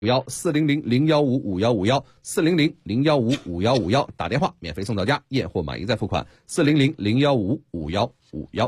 400-015-5151，400-015-5151，打电话免费送到家，验货满意再付款。400-015-5151。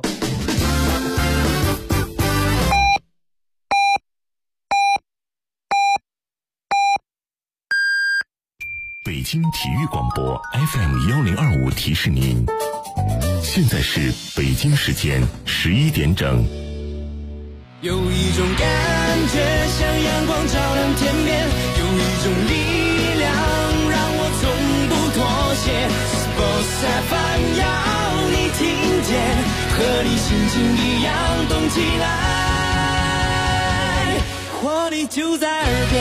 北京体育广播 FM1025提示您，现在是北京时间11点整。 有一种感觉像阳光照亮天边，有一种力量让我从不妥协。Sports FM 要你听见，和你心情一样动起来，活力就在耳边。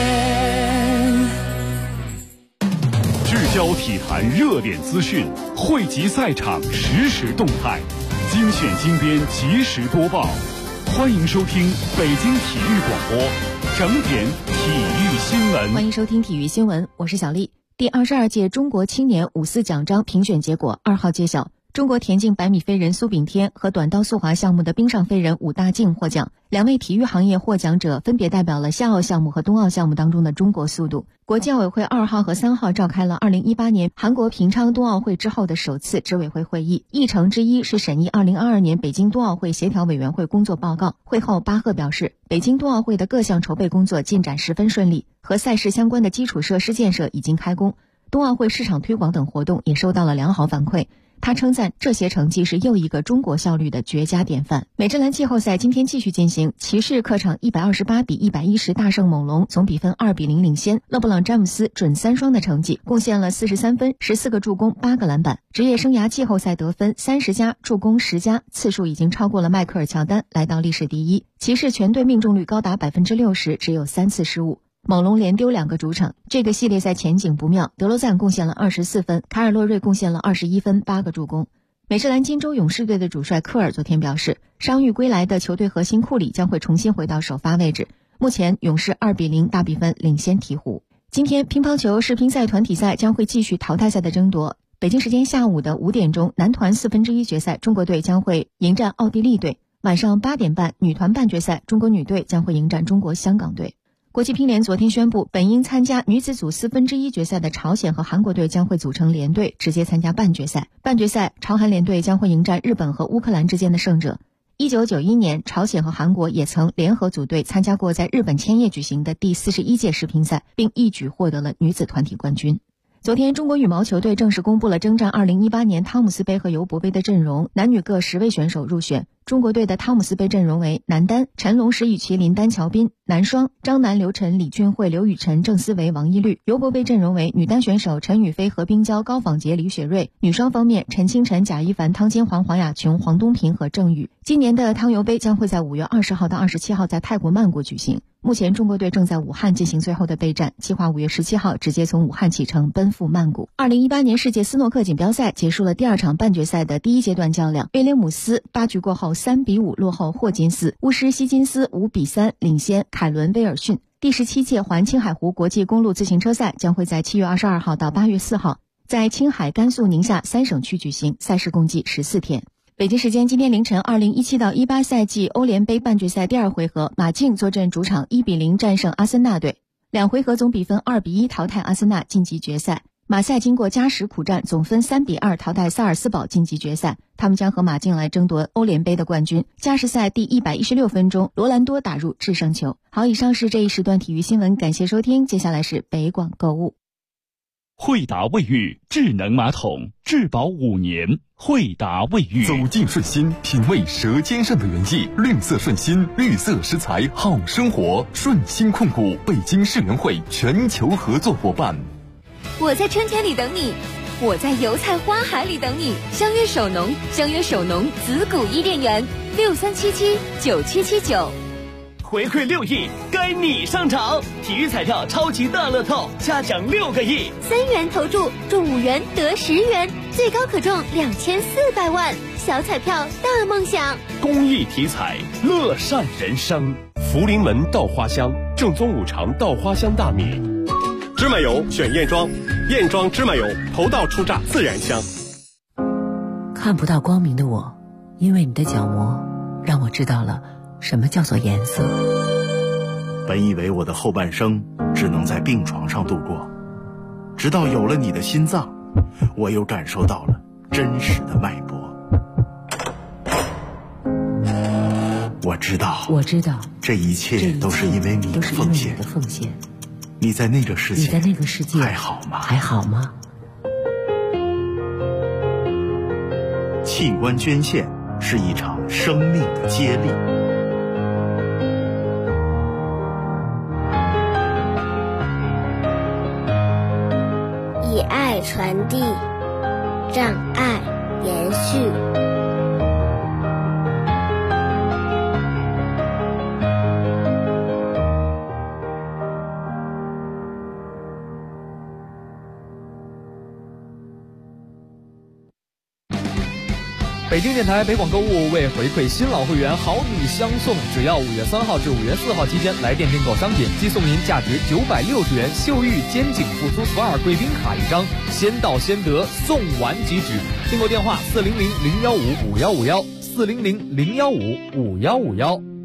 聚焦体坛热点资讯，汇集赛场实时动态，精选精编及时播报。欢迎收听北京体育广播整点体育新闻。 欢迎收听体育新闻，我是小丽。第22届中国青年5·4奖章评选结果2号揭晓，中国田径100米飞人苏炳添和短道速滑项目的冰上飞人武大靖获奖。两位体育行业获奖者分别代表了夏奥项目和冬奥项目当中的中国速度。国际奥委会2号和3号召开了2018年韩国平昌冬奥会之后的首次执委会会议，议程之一是审议2022年北京冬奥会协调委员会工作报告。会后，巴赫表示，北京冬奥会的各项筹备工作进展十分顺利，和赛事相关的基础设施建设已经开工，冬奥会市场推广等活动也收到了良好反馈。他称赞这些成绩是又一个中国效率的绝佳典范。美职篮季后赛今天继续进行，骑士客场128-110大胜猛龙，总比分2-0领先。勒布朗詹姆斯准3双的成绩，贡献了43分、14个助攻、8个篮板。职业生涯季后赛得分30加，助攻10加，次数已经超过了迈克尔乔丹，来到历史第一。骑士全队命中率高达60%，只有3次失误。猛龙连丢2个主场，这个系列赛前景不妙。德罗赞贡献了24分，凯尔洛瑞贡献了21分，8个助攻。美式篮金州勇士队的主帅科尔昨天表示，伤愈归来的球队核心库里将会重新回到首发位置。目前勇士2-0大比分领先鹈鹕。今天乒乓球世乒赛团体赛将会继续淘汰赛的争夺。北京时间下午的5点钟，男团1/4决赛，中国队将会迎战奥地利队。晚上8点半，女团半决赛，中国女队将会迎战中国香港队。国际乒联昨天宣布，本应参加女子组1/4决赛的朝鲜和韩国队将会组成联队，直接参加半决赛。半决赛，朝韩联队将会迎战日本和乌克兰之间的胜者。1991年，朝鲜和韩国也曾联合组队参加过在日本千叶举行的第41届世乒赛，并一举获得了女子团体冠军。昨天，中国羽毛球队正式公布了征战2018年汤姆斯杯和尤伯杯的阵容，男女各10位选手入选。中国队的汤姆斯杯阵容为男单陈龙、石宇奇、林丹、乔彬，男双张楠、刘晨、李俊慧、刘雨辰、郑思维、王一律。尤伯杯阵容为女单选手陈雨菲、何冰娇、高仿洁、李雪芮，女双方面陈清晨、贾一凡、汤金煌、黄雅琼、黄东萍和郑宇。今年的汤尤杯将会在5月20号到27号在泰国曼谷举行。目前中国队正在武汉进行最后的备战，计划5月17号直接从武汉启程奔赴曼谷。2018年世界斯诺克锦标赛结束了第2场半决赛的第一阶段较量，威廉姆斯8局过后3-5落后霍金斯，巫师希金斯5-3领先凯伦威尔逊。第17届环青海湖国际公路自行车赛将会在7月22号到8月4号在青海、甘肃、宁夏3省区举行，赛事共计14天。北京时间今天凌晨，2017到18赛季欧联杯半决赛第2回合，马竞坐镇主场1-0战胜阿森纳队，2回合总比分2-1淘汰阿森纳晋级决赛。马赛经过加时苦战，总分3-2淘汰萨尔斯堡晋级决赛，他们将和马竞来争夺欧联杯的冠军。加时赛第116分钟，罗兰多打入制胜球。好，以上是这一时段体育新闻，感谢收听，接下来是北广购物。 惠达卫浴智能马桶，质保5年。惠达卫浴， 走进顺心，品味舌尖上的原意。绿色顺心，绿色食材好生活。顺心控股北京世园会全球合作伙伴。 我在春天里等你，我在油菜花海里等你。相约首农，相约首农子谷伊甸园，63779779。 回馈6亿，该你上场！体育彩票超级大乐透，嘉奖6个亿 ，3元投注中5元得10元，最高可中2400万。小彩票大梦想， 公益体彩，乐善人生。福临门稻花香，正宗5常稻花香大米。芝麻油选燕庄，燕庄芝麻油头道出榨自然香。 看不到光明的我，因为你的角膜让我知道了什么叫做颜色。 本以为我的后半生只能在病床上度过，直到有了你的心脏，我又感受到了真实的脉搏。我知道，这一切都是因为你的奉献。你在那个世界还好吗？器官捐献是一场生命的接力。 以爱传递，让爱延续。 北京电台北广购物为回馈新老会员好礼相送，只要5月3号至5月4号期间来电订购商品，即送您价值960元秀玉肩颈复苏 SPA 贵宾卡一张，先到先得，送完即止。订购电话400-015-5151，400-015-5151。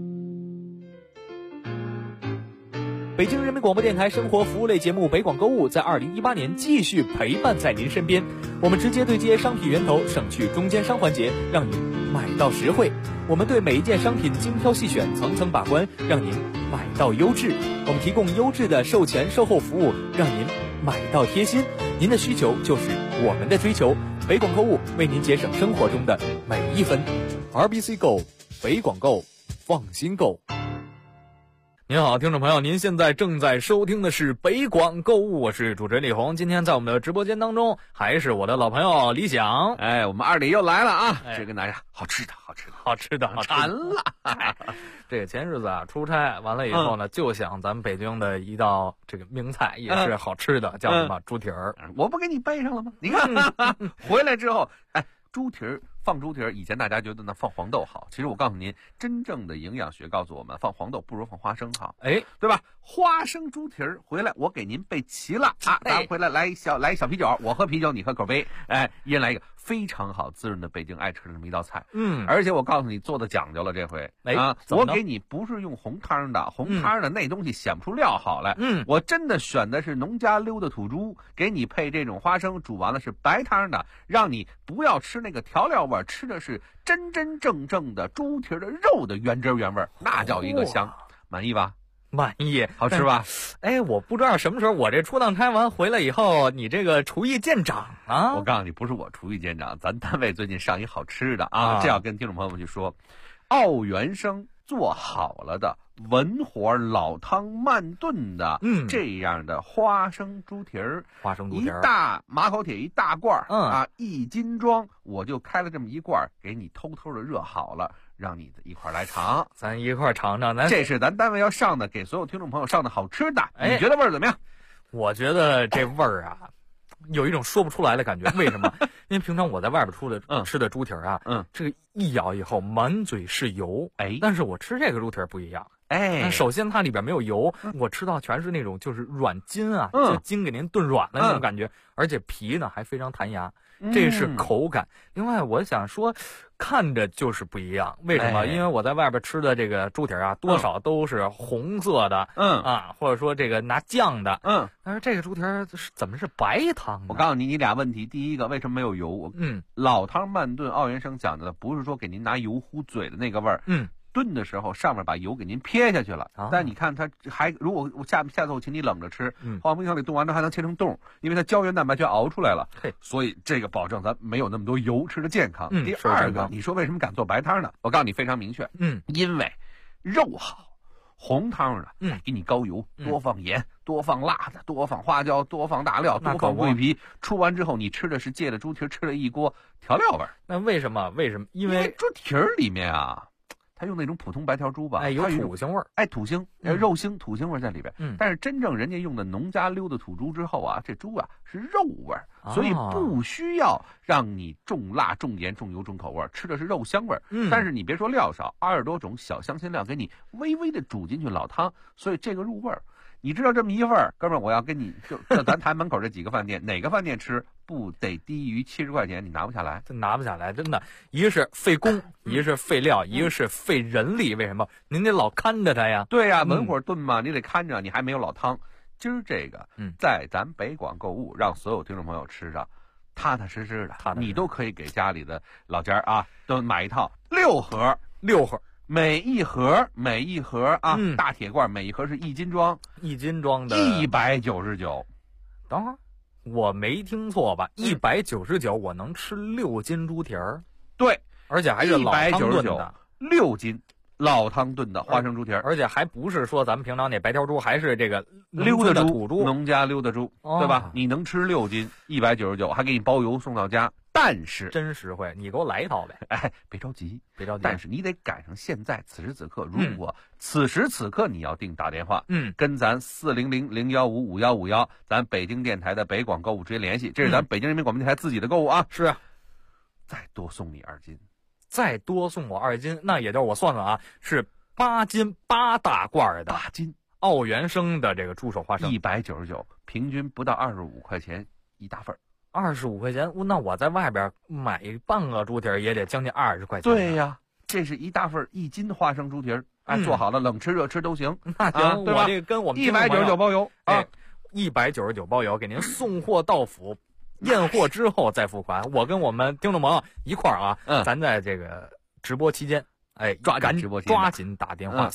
北京人民广播电台生活服务类节目《北广购物》在2018年继续陪伴在您身边。我们直接对接商品源头，省去中间商环节，让您买到实惠。我们对每一件商品精挑细选，层层把关，让您买到优质。我们提供优质的售前售后服务，让您买到贴心。您的需求就是我们的追求。北广购物为您节省生活中的每一分。RBC Go， 北广购，放心购。您好，听众朋友，您现在正在收听的是北广购物，我是主持人李红。今天在我们的直播间当中，还是我的老朋友李想。 我们二里又来了啊！这跟大家好吃的，馋了。 这个前日子啊，出差完了以后呢，就想咱们北京的一道这个名菜，也是好吃的，叫什么猪蹄儿。 我不给你背上了吗？你看，回来之后，猪蹄儿。放猪蹄儿，以前大家觉得呢放黄豆好，其实我告诉您，真正的营养学告诉我们，放黄豆不如放花生好，对吧？花生猪蹄儿回来，我给您备齐了啊！咱回来来一小啤酒，我喝啤酒，你喝口杯，一人来一个，非常好滋润的北京爱吃的这么一道菜。而且我告诉你，做的讲究了，这回我给你不是用红汤的，红汤的那东西显不出料好来。我真的选的是农家溜的土猪，给你配这种花生，煮完了是白汤的，让你不要吃那个调料味。吃的是真真正正的猪蹄的肉的原汁原味，那叫一个香。满意吧？ 满意， 好吃吧？ 我不知道什么时候我这出趟差完回来以后，你这个厨艺见长啊！ 我告诉你，不是我厨艺见长，咱单位最近上一好吃的啊，这要跟听众朋友们去说，奥元生做好了的文火老汤慢炖的，这样的花生猪蹄儿，一大马口铁一大罐，1斤装，我就开了这么一罐，给你偷偷的热好了，让你一块来尝， 咱一块尝尝。 这是咱单位要上的，给所有听众朋友上的好吃的，你觉得味儿怎么样？ 我觉得这味儿啊，有一种说不出来的感觉。为什么？因为平常我在外边吃的猪蹄儿啊，这个一咬以后满嘴是油，但是我吃这个猪蹄儿不一样。首先它里边没有油，我吃到全是那种就是软筋啊，就筋给您炖软了那种感觉，而且皮呢还非常弹牙，这是口感。另外我想说，看着就是不一样，为什么？因为我在外边吃的这个猪蹄啊，多少都是红色的，或者说这个拿酱的，但是这个猪蹄怎么是白汤呢？ 我告诉你，你俩问题，第一个为什么没有油？老汤慢炖，奥元生讲的不是说给您拿油糊嘴的那个味儿，炖的时候上面把油给您撇下去了，但你看它还，如果我下次我请你冷着吃，放冰箱里冻完之后还能切成冻，因为它胶原蛋白全熬出来了，所以这个保证咱没有那么多油，吃的健康。第二个，你说为什么敢做白汤呢？我告诉你非常明确，因为肉好。红汤的，给你高油，多放盐，多放辣的，多放花椒，多放大料，多放桂皮。出完之后，你吃的是借着猪蹄吃了一锅调料味儿。 那为什么？因为猪蹄儿里面啊，它用那种普通白条猪吧， 有土腥味儿， 土腥，肉腥、土腥味在里边。但是真正人家用的农家溜的土猪之后啊，这猪啊是肉味儿，所以不需要让你重辣、重盐、重油、重口味，吃的是肉香味儿。但是你别说料少，20多种小香辛料给你微微的煮进去老汤，所以这个入味儿。 你知道这么一份儿，哥们儿，我要跟你就咱台门口这几个饭店，哪个饭店吃不得低于70块钱，你拿不下来， 这拿不下来，真的。一个是费工，一个是费料，一个是费人力。为什么？您得老看着它呀。 对呀，文火炖嘛，你得看着，你还没有老汤。今儿这个，在咱北广购物，让所有听众朋友吃着踏踏实实的，你都可以给家里的老家啊，都买一套6盒。每一盒啊，大铁罐，每一盒是1斤装 ，1斤装的 199。 等会儿，我没听错吧？199，我能吃6斤猪蹄儿？ 对， 而且还是老汤炖的 ，6斤老汤炖的花生猪蹄儿， 而且还不是说咱们平常那白条猪，还是这个溜达土猪， 农家溜达猪，对吧？你能吃6斤，199，还给你包邮送到家。但是真实惠，你给我来一套呗！ 哎，别着急。但是你得赶上现在此时此刻，如果此时此刻你要订，打电话，跟咱400-015-5151，咱北京电台的北广购物直接联系，这是咱北京人民广播电台自己的购物啊。 是啊， 再多送你2斤， 再多送我2斤，那也就是我算算啊，是8斤8大罐的 8斤奥原生的这个猪手花生 ，199，平均不到25块钱一大份。 25块钱，那我在外边买半个猪蹄儿也得将近20块钱。 对呀，这是一大份1斤花生猪蹄儿，做好了冷吃热吃都行。 那行， 对吧？ 我这个跟我们 199包邮啊 ，199包邮，给您送货到府，验货之后再付款。我跟我们听众朋友一块儿啊，咱在这个直播期间， 抓紧打电话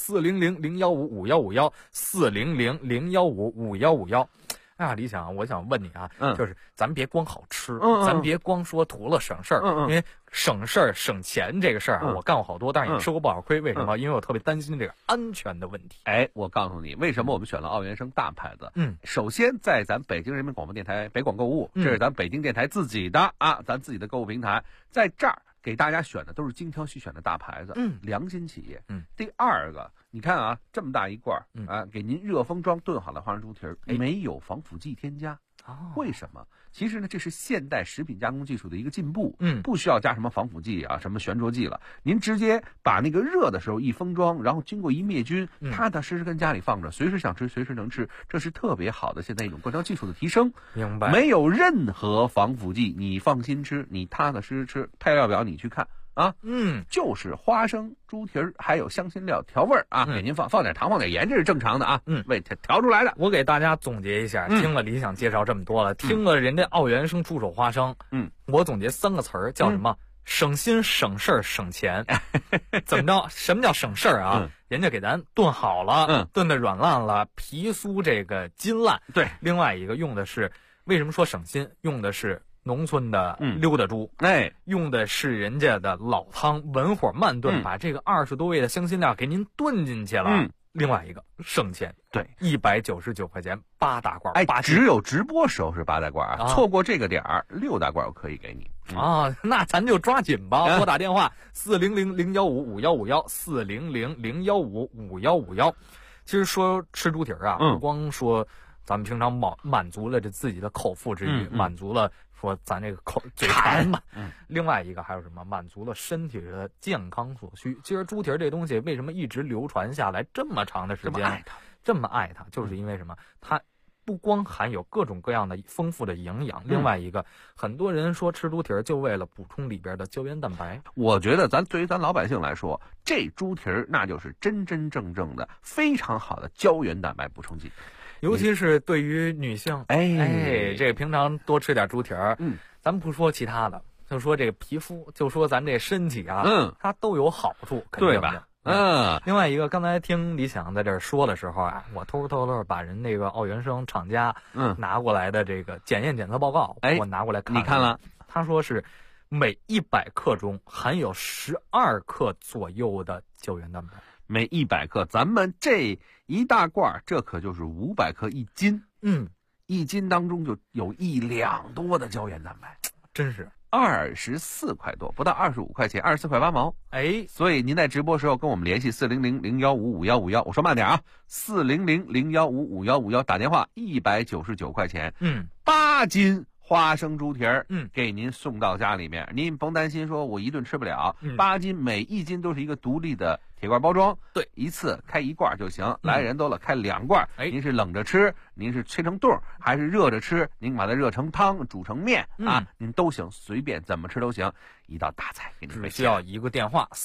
400-015-5151，400-015-5151。哎呀，李想，我想问你啊，就是咱别光好吃，咱别光说图了省事儿，因为省事儿省钱这个事儿啊，我干过好多，但是也吃过不少亏。为什么？因为我特别担心这个安全的问题。 哎，我告诉你，为什么我们选了奥原生大牌子？首先在咱北京人民广播电台北广购物，这是咱北京电台自己的啊，咱自己的购物平台，在这儿给大家选的都是精挑细选的大牌子，良心企业。第二个，你看啊，这么大一罐啊，给您热封装炖好的花生猪蹄儿，没有防腐剂添加。为什么？其实呢，这是现代食品加工技术的一个进步，不需要加什么防腐剂啊，什么悬浊剂了。您直接把那个热的时候一封装，然后经过一灭菌，踏踏实实跟家里放着，随时想吃随时能吃，这是特别好的现在一种灌装技术的提升。 明白？ 没有任何防腐剂，你放心吃，你踏踏实实吃。配料表你去看。啊，就是花生、猪蹄儿，还有香辛料调味儿啊，给您放点糖，放点盐，这是正常的啊。为调出来的。 我给大家总结一下，听了李想介绍这么多了，听了人家奥原生猪手花生，我总结3个词儿，叫什么？省心、省事儿、省钱。怎么着？什么叫省事儿啊？人家给咱炖好了，炖的软烂了，皮酥这个筋烂。 对。 另外一个用的是，为什么说省心？用的是农村的溜达猪，用的是人家的老汤，文火慢炖，把这个20多味的香辛料给您炖进去了。另外一个省钱， 对 ，199块钱8大罐， 只有直播时候是8大罐啊，错过这个点儿6大罐我可以给你啊，那咱就抓紧吧，拨打电话400-015-5151，400-015-5151。其实说吃猪蹄儿啊，不光说咱们平常满足了这自己的口腹之欲，满足了说咱这个嘴馋嘛，另外一个还有什么？满足了身体的健康所需。其实猪蹄儿这东西为什么一直流传下来这么长的时间，这么爱它，就是因为什么？它不光含有各种各样的丰富的营养，另外一个，很多人说吃猪蹄儿就为了补充里边的胶原蛋白。 我觉得对于咱老百姓来说，这猪蹄儿那就是真真正正的非常好的胶原蛋白补充剂。 尤其是对于女性，这个平常多吃点猪蹄儿，咱不说其他的，就说这个皮肤，就说咱这身体啊，它都有好处，肯定的。另外一个，刚才听李想在这儿说的时候啊，我偷偷把人那个奥原生厂家拿过来的这个检验检测报告，我拿过来看， 你看了？ 他说是每100克中含有12克左右的胶原蛋白。 每100克，咱们这一大罐，这可就是500克1斤。1斤当中就有1两多的胶原蛋白， 真是 24块多，不到25块钱，24块8毛。所以您在直播时候跟我们联系400-015-5151，我说慢点啊，400-015-5151，打电话199块钱，8斤花生猪蹄儿，给您送到家里面，您甭担心说我一顿吃不了，8斤，每1斤都是一个独立的铁罐包装， 对， 一次开1罐就行，来人多了开2罐，您是冷着吃，您是切成冻，还是热着吃，您把它热成汤煮成面啊，您都行，随便怎么吃都行，一道大菜给您备。 只需要一个电话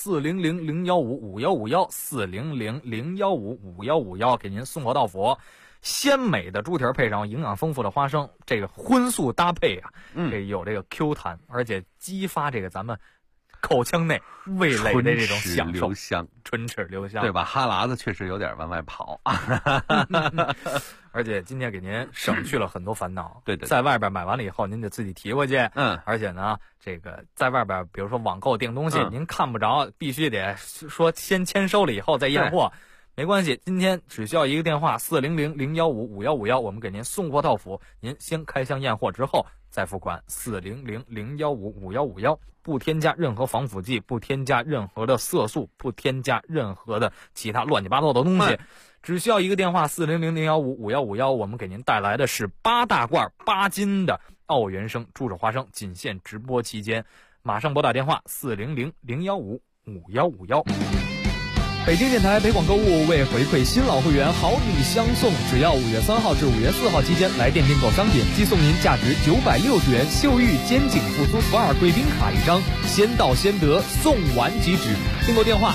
400-015-5151，400-015-5151，给您送货到府。鲜美的猪蹄配上营养丰富的花生，这个荤素搭配啊，这有这个 Q 弹，而且激发这个咱们口腔内味蕾的这种享受，唇齿留香， 对吧？哈喇子确实有点往外跑而且今天给您省去了很多烦恼。 对， 在外边买完了以后，您得自己提回去。而且呢，这个在外边，比如说网购订东西，您看不着，必须得说先签收了以后再验货。没关系，今天只需要一个电话400-015-5151，我们给您送货到府。您先开箱验货之后再付款。400-015-5151，不添加任何防腐剂，不添加任何的色素，不添加任何的其他乱七八糟的东西。只需要一个电话400-015-5151，我们给您带来的是8大罐8斤的奥原生猪手花生，仅限直播期间，马上拨打电话400-015-5151。北京电台北广购物为回馈新老会员好礼相送，只要5月3号至5月4号期间来店订购商品，即送您价值960元秀玉肩颈复苏福尔贵宾卡1张，先到先得，送完即止。订购电话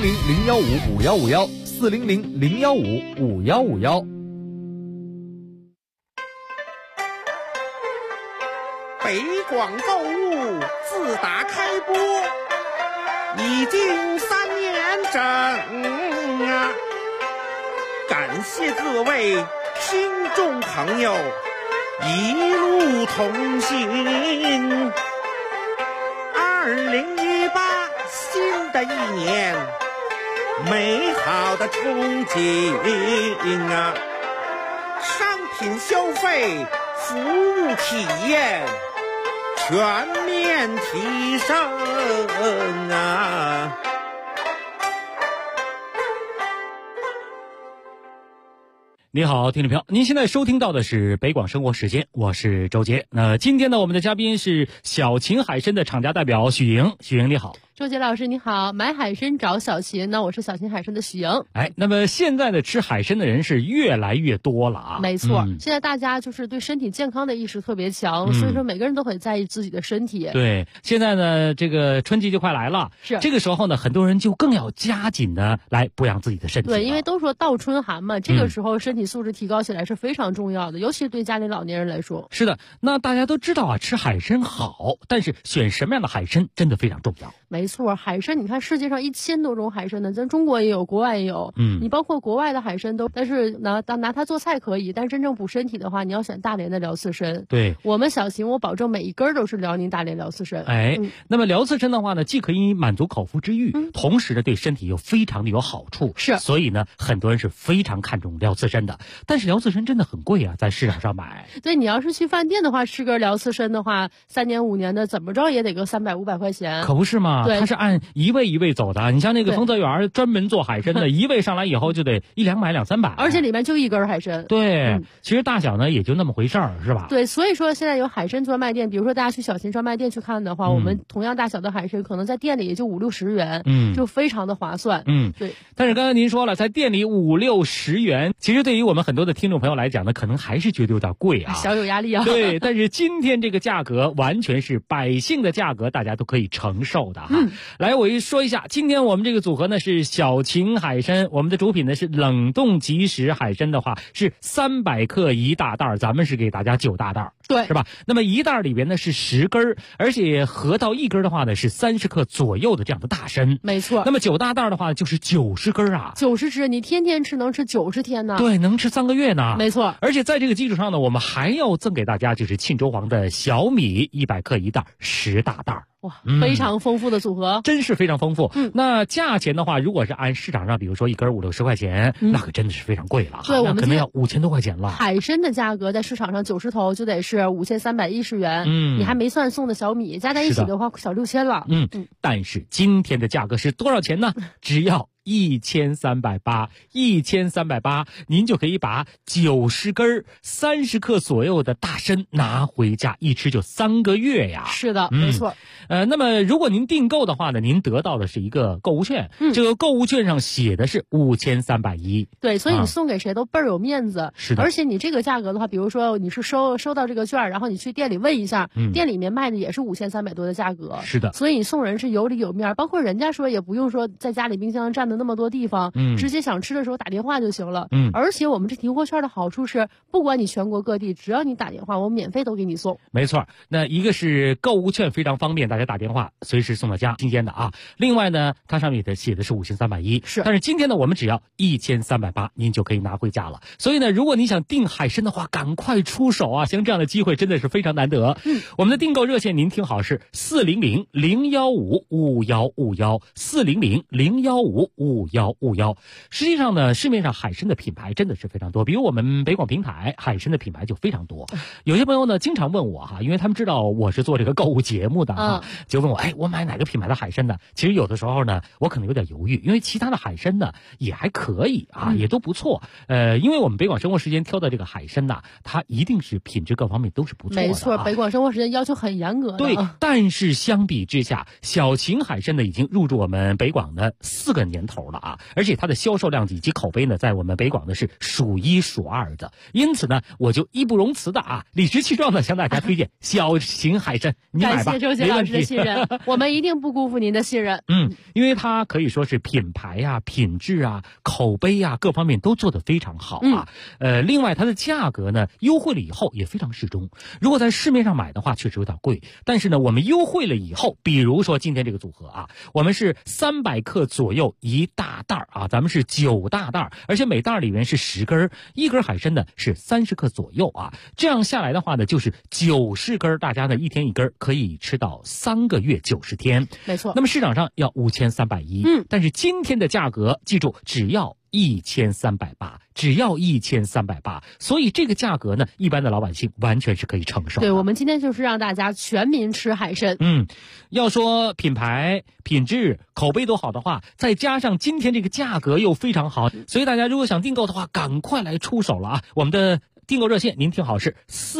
400-015-5151，400-015-5151。 北广购物自打开播已经3年整啊！感谢各位听众朋友一路同行。2018新的一年，美好的憧憬啊！商品消费，服务体验全面提升啊！ 你好，听众朋友，您现在收听到的是北广生活时间，我是周杰。那今天呢，我们的嘉宾是小秦海参的厂家代表许莹。许莹你好。 周杰老师你好，买海参找小秦，那我是小秦海参的许莹。 那么现在的吃海参的人是越来越多了啊。 没错，现在大家就是对身体健康的意识特别强，所以说每个人都很在意自己的身体。 对，现在呢，这个春季就快来了， 是这个时候呢，很多人就更要加紧的来补养自己的身体。 对，因为都说倒春寒嘛，这个时候身体素质提高起来是非常重要的，尤其对家里老年人来说。 是的，那大家都知道啊，吃海参好，但是选什么样的海参真的非常重要。 没错，海参你看世界上1000多种海参呢，咱中国也有，国外也有。你包括国外的海参都，但是拿它做菜可以，但真正补身体的话，你要选大连的辽刺参。 对， 我们小秦，我保证每一根都是辽宁大连辽刺参。 那么辽刺参的话呢，既可以满足口腹之欲，同时呢对身体又非常的有好处。 是， 所以呢很多人是非常看重辽刺参的。但是辽刺参真的很贵啊，在市场上买。 对，你要是去饭店的话，吃根辽刺参的话，3年5年的怎么着也得个300、500块钱。 可不是嘛？ 对， 它是按一位一位走的。你像那个丰泽园专门做海参的，一位上来以后就得100-200、200-300， 而且里面就一根海参。 对，其实大小呢也就那么回事儿，是吧？ 对，所以说现在有海参专卖店，比如说大家去小秦专卖店去看的话，我们同样大小的海参可能在店里也就50-60元，就非常的划算。对。 但是刚才您说了，在店里50-60元，其实对于我们很多的听众朋友来讲呢，可能还是觉得有点贵啊， 小有压力啊。 对，但是今天这个价格完全是百姓的价格，大家都可以承受的哈。来，我说一下，今天我们这个组合呢是小秦海参，我们的主品呢是冷冻即食海参的话是300克1大袋，咱们是给大家9大袋， 对， 是吧？那么1袋里边呢是10根，而且合到1根的话呢是30克左右的这样的大参， 没错。 那么9大袋的话就是90根啊 ，90只，你天天吃能吃90天呢？ 对，能吃3个月呢。 没错。 而且在这个基础上呢，我们还要赠给大家就是沁州黄的小米100克1袋10大袋。 哇，非常丰富的组合， 真是非常丰富。那价钱的话，如果是按市场上，比如说1根50-60块钱，那可真的是非常贵了。 对，我们可能要5000多块钱了。 海参的价格在市场上90头就得是5310元，你还没算送的小米，加在一起的话小6000了。 但是今天的价格是多少钱呢？只要 1380，1380，您就可以把90根30克左右的大参拿回家，一吃就3个月呀。 是的，没错。 那么如果您订购的话呢，您得到的是一个购物券，这个购物券上写的是5310。 对，所以你送给谁都倍儿有面子。 是的。 而且你这个价格的话，比如说你是收到这个券，然后你去店里问一下，店里面卖的也是5300多的价格。 是的。 所以你送人是有里有面，包括人家说也不用说在家里冰箱占的那么多地方，直接想吃的时候打电话就行了。而且我们这提货券的好处是，不管你全国各地，只要你打电话，我们免费都给你送。 没错，那一个是购物券非常方便，大家打电话随时送到家，新鲜的啊。另外呢，它上面写的是5310， 是。 但是今天呢，我们只要1380，您就可以拿回家了。所以呢，如果你想订海参的话，赶快出手啊！像这样的机会真的是非常难得。我们的订购热线您听好是400-015-5151，400-015-5151。实际上呢，市面上海参的品牌真的是非常多，比如我们北广平台海参的品牌就非常多。有些朋友呢经常问我因为他们知道我是做这个购物节目的就问我我买哪个品牌的海参呢？其实有的时候呢，我可能有点犹豫，因为其他的海参呢也还可以也都不错。因为我们北广生活时间挑的这个海参呢，它一定是品质各方面都是不错的。 没错，北广生活时间要求很严格的。 对，但是相比之下，小秦海参呢已经入驻我们北广的4个年头了而且它的销售量以及口碑呢，在我们北广呢是数1数2的。因此呢，我就义不容辞的理直气壮的向大家推荐小秦海参，你买吧， 感谢周杰老师的信任，我们一定不辜负您的信任。 因为它可以说是品牌品质口碑各方面都做得非常好另外它的价格呢优惠了以后也非常适中。如果在市面上买的话，确实有点贵，但是呢，我们优惠了以后，比如说今天这个组合我们是300克左右一大袋咱们是9大袋，而且每袋里面是10根，一根海参呢是30克左右这样下来的话呢，就是90根，大家呢一天一根，可以吃到3个月90天。 没错。 那么市场上要5310，但是今天的价格记住只要1380，只要1380，所以这个价格呢，一般的老百姓完全是可以承受的。 对，我们今天就是让大家全民吃海参。 要说品牌、品质、口碑都好的话，再加上今天这个价格又非常好，所以大家如果想订购的话，赶快来出手了我们的订购热线您听好是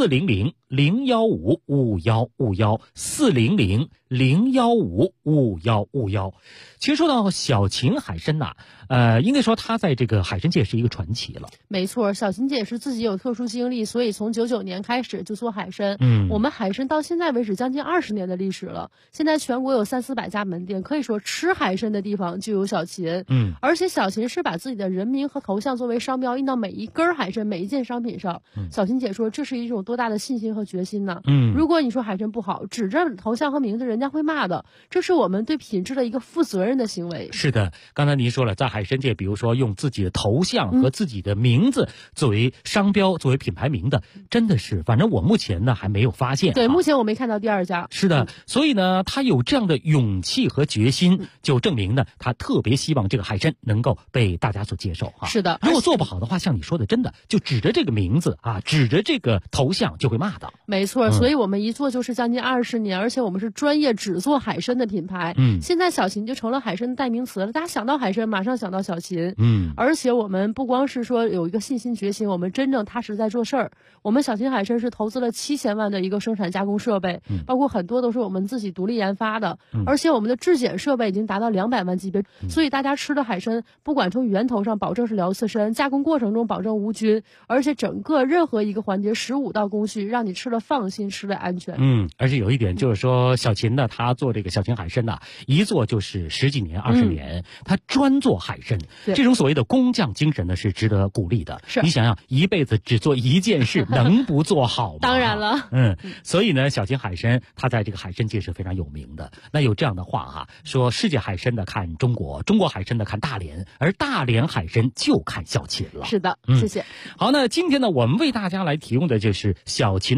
400-015-5151，400-015-5151。其实说到小秦海参应该说它在这个海参界是一个传奇了。 没错，小秦姐是自己有特殊经历，所以从99年开始就做海参。我们海参到现在为止将近20年的历史了，现在全国有300-400家门店，可以说吃海参的地方就有小秦。而且小秦是把自己的人名和头像作为商标印到每一根海参每一件商品上。小秦姐说这是一种多大的信心和决心呢？如果你说海参不好，指着头像和名字人家会骂的，这是我们对品质的一个负责任的行为。 是的，刚才您说了，在海参界比如说用自己的头像和自己的名字作为商标作为品牌名的，真的是反正我目前呢还没有发现。 对，目前我没看到第2家。 是的，所以呢他有这样的勇气和决心，就证明呢他特别希望这个海参能够被大家所接受是的， 如果做不好的话，像你说的真的就指着这个名字指着这个头像就会骂的。 没错，所以我们一做就是将近20年，而且我们是专业只做海参的品牌。现在小秦就成了海参的代名词了，大家想到海参马上想到小秦。而且我们不光是说有一个信心决心，我们真正踏实在做事儿。我们小秦海参是投资了7000万的一个生产加工设备，包括很多都是我们自己独立研发的，而且我们的质检设备已经达到200万级别，所以大家吃的海参不管从源头上保证是辽刺参，加工过程中保证无菌，而且整个任何一个环节15道工序，让你吃了放心，吃了安全。 而且有一点就是说，小秦呢，他做这个小秦海参一做就是10几年、20年，他专做海参，这种所谓的工匠精神呢是值得鼓励的。 是， 你想想，一辈子只做一件事，能不做好吗？ 当然了。 所以呢，小秦海参他在这个海参界是非常有名的。那有这样的话说世界海参的看中国，中国海参的看大连，而大连海参就看小秦了。 是的，谢谢。 好，那今天呢，我们为大家来提供的就是小秦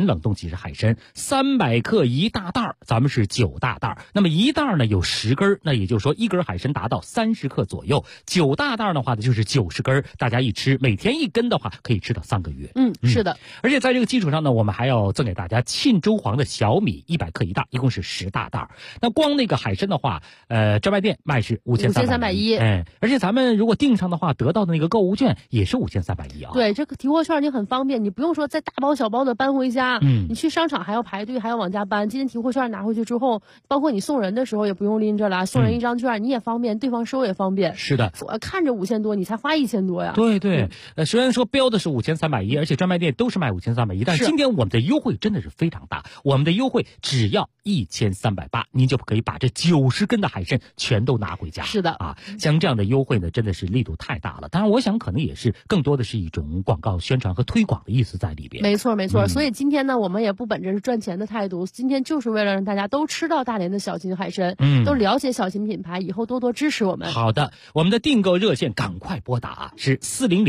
冷冻即食海参，300克1大袋，咱们是9大袋。那么1袋呢有10根，那也就是说1根海参达到30克左右，9大袋的话呢就是90根，大家一吃每天1根的话可以吃到3个月。 是的。 而且在这个基础上呢，我们还要赠给大家沁州黄的小米100克1袋，一共是10大袋。那光那个海参的话，专卖店卖是5310，而且咱们如果订上的话，得到的那个购物券也是5310啊。 对，这个提货券你很方便，你不用说再大包小包的搬回家，你去商场还要排队，还要往家搬。今天提货券拿回去之后，包括你送人的时候也不用拎着了，送人一张券你也方便，对方收也方便。 是的， 我看着5000多，你才花1000多呀。 对对，虽然说标的是5310，而且专卖店都是卖5310，但是今天我们的优惠真的是非常大，我们的优惠只要1380，您就可以把这90根的海参全都拿回家。 是的啊，像这样的优惠呢，真的是力度太大了。当然，我想可能也是更多的是一种广告宣传和推广的意思在里边。 没错没错，所以今天呢，我们也不本着是赚钱的态度，今天就是为了让大家都吃到大连的小秦海参，都了解小秦品牌，以后多多支持我们。 好的，我们的订购热线赶快拨打是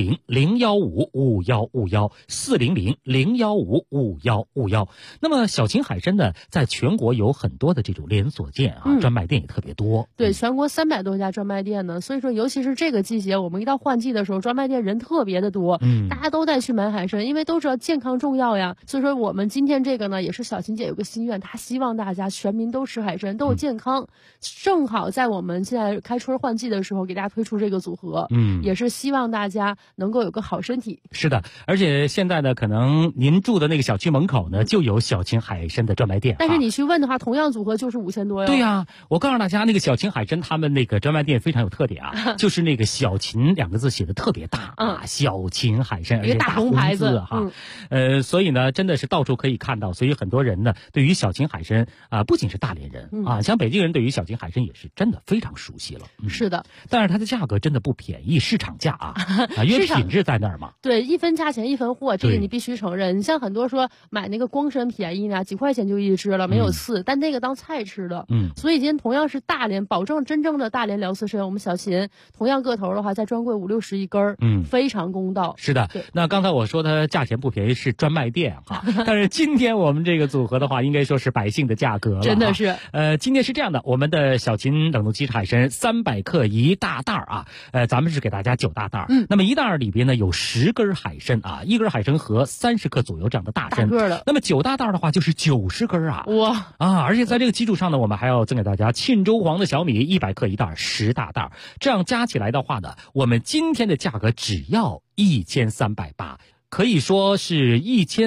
400-015-5151，400-015-5151。那么小秦海参呢，在全国有很多的这种连锁店啊，专卖店也特别多。 对，全国300多家专卖店呢，所以说尤其是这个季节，我们一到换季的时候，专卖店人特别的多，大家都在去买海参，因为都知道健康重要呀。所以说我们今天这个呢，也是小秦姐有个心愿，她希望大家全民都吃海参，都有健康。正好在我们现在开春换季的时候，给大家推出这个组合，也是希望大家能够有个好身体。 是的，而且现在呢，可能您住的那个小区门口呢，就有小秦海参的专卖店。 但是你去问的话，同样组合就是5000多哟。 对呀，我告诉大家，那个小秦海参他们那个专卖店非常有特点啊，就是那个小秦2个字写的特别大啊，小秦海参，而且大红牌子哈。所以呢，真的是到处可以看到，所以很多人呢，对于小秦海参啊，不仅是大连人啊，像北京人对于小秦海参也是真的非常熟悉了。 是的， 但是它的价格真的不便宜，市场价啊，因为品质在那儿嘛。 对，一分价钱一分货，这个你必须承认。你像很多说买那个光参便宜呢，几块钱就一只了，没有刺，但那个当菜吃的。所以今天同样是大连，保证真正的大连辽刺参，我们小秦同样个头的话，在专柜50-60一根，非常公道。 是的，那刚才我说它价钱不便宜是专卖店哈，但是今天我们这个组合的话，应该说是百姓的价格了。 真的是。 今天是这样的，我们的小秦冷冻即食海参300克1大袋啊，咱们是给大家9大袋。那么1袋里边呢有10根海参啊，1根海参和30克左右这样的大参。那么9大袋的话就是90根啊。 哇啊！而且在这个基础上呢，我们还要赠给大家沁州黄的小米100克1袋，10大袋。这样加起来的话呢，我们今天的价格只要1380。可以说是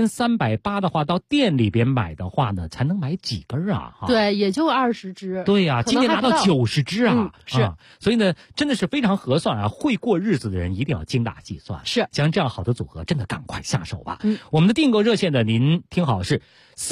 1380的话，到店里边买的话呢，才能买几根啊？ 对，也就20只。 对呀，今天拿到90只啊！ 是， 所以呢，真的是非常合算啊！会过日子的人一定要精打细算。 是， 像这样好的组合，真的赶快下手吧。我们的订购热线呢，您听好是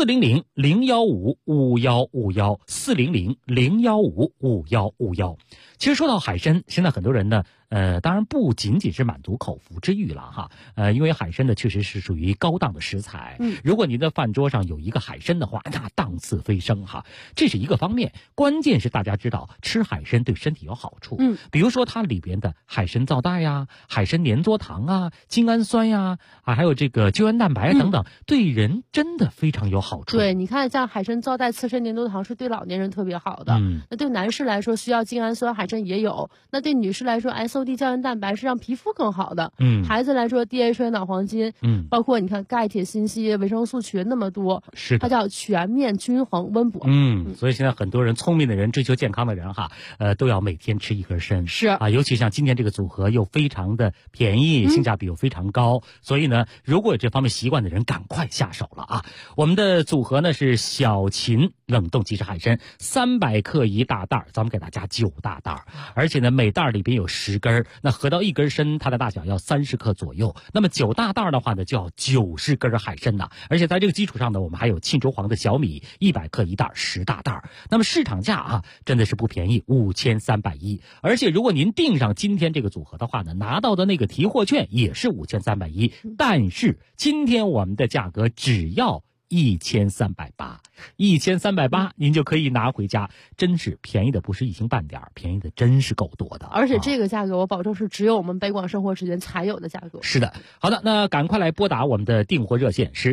400-015-5151，400-015-5151。其实说到海参，现在很多人呢，当然不仅仅是满足口腹之欲了哈，因为海参呢确实是属于高档的食材。如果您的饭桌上有一个海参的话，那档次飞升哈，这是一个方面。关键是大家知道吃海参对身体有好处，比如说它里边的海参皂带呀、海参粘唑糖啊、精氨酸呀，还有这个胶原蛋白等等，对人真的非常有好处。 对，你看像海参皂带、刺参粘唑糖是对老年人特别好的，那对男士来说需要精氨酸，海参也有；那对女士来说 SOD 胶原蛋白是让皮肤更好的。孩子来说 DHA 脑黄金，包括你看钙、铁、锌、硒、维生素群那么多， 是它叫全面均衡温补。 所以现在很多人聪明的人、追求健康的人哈，都要每天吃一根参。 是啊，尤其像今天这个组合又非常的便宜，性价比又非常高，所以呢，如果有这方面习惯的人，赶快下手了啊！我们的组合呢是小秦冷冻即食海参300克1大袋，咱们给大家9大袋，而且呢每袋里边有10根，那合到1根参，它的大小要30克左右。那么9大袋的话呢，就要90根海参呐。而且在这个基础上呢，我们还有沁州黄的小米100克1袋，10大袋。那么市场价啊，真的是不便宜，5310。而且如果您订上今天这个组合的话呢，拿到的那个提货券也是5310。但是今天我们的价格只要 1380，1380，您就可以拿回家，真是便宜的不是一星半点，便宜的真是够多的。 而且这个价格我保证是只有我们北广生活时间才有的价格。 是的，好的，那赶快来拨打我们的订货热线是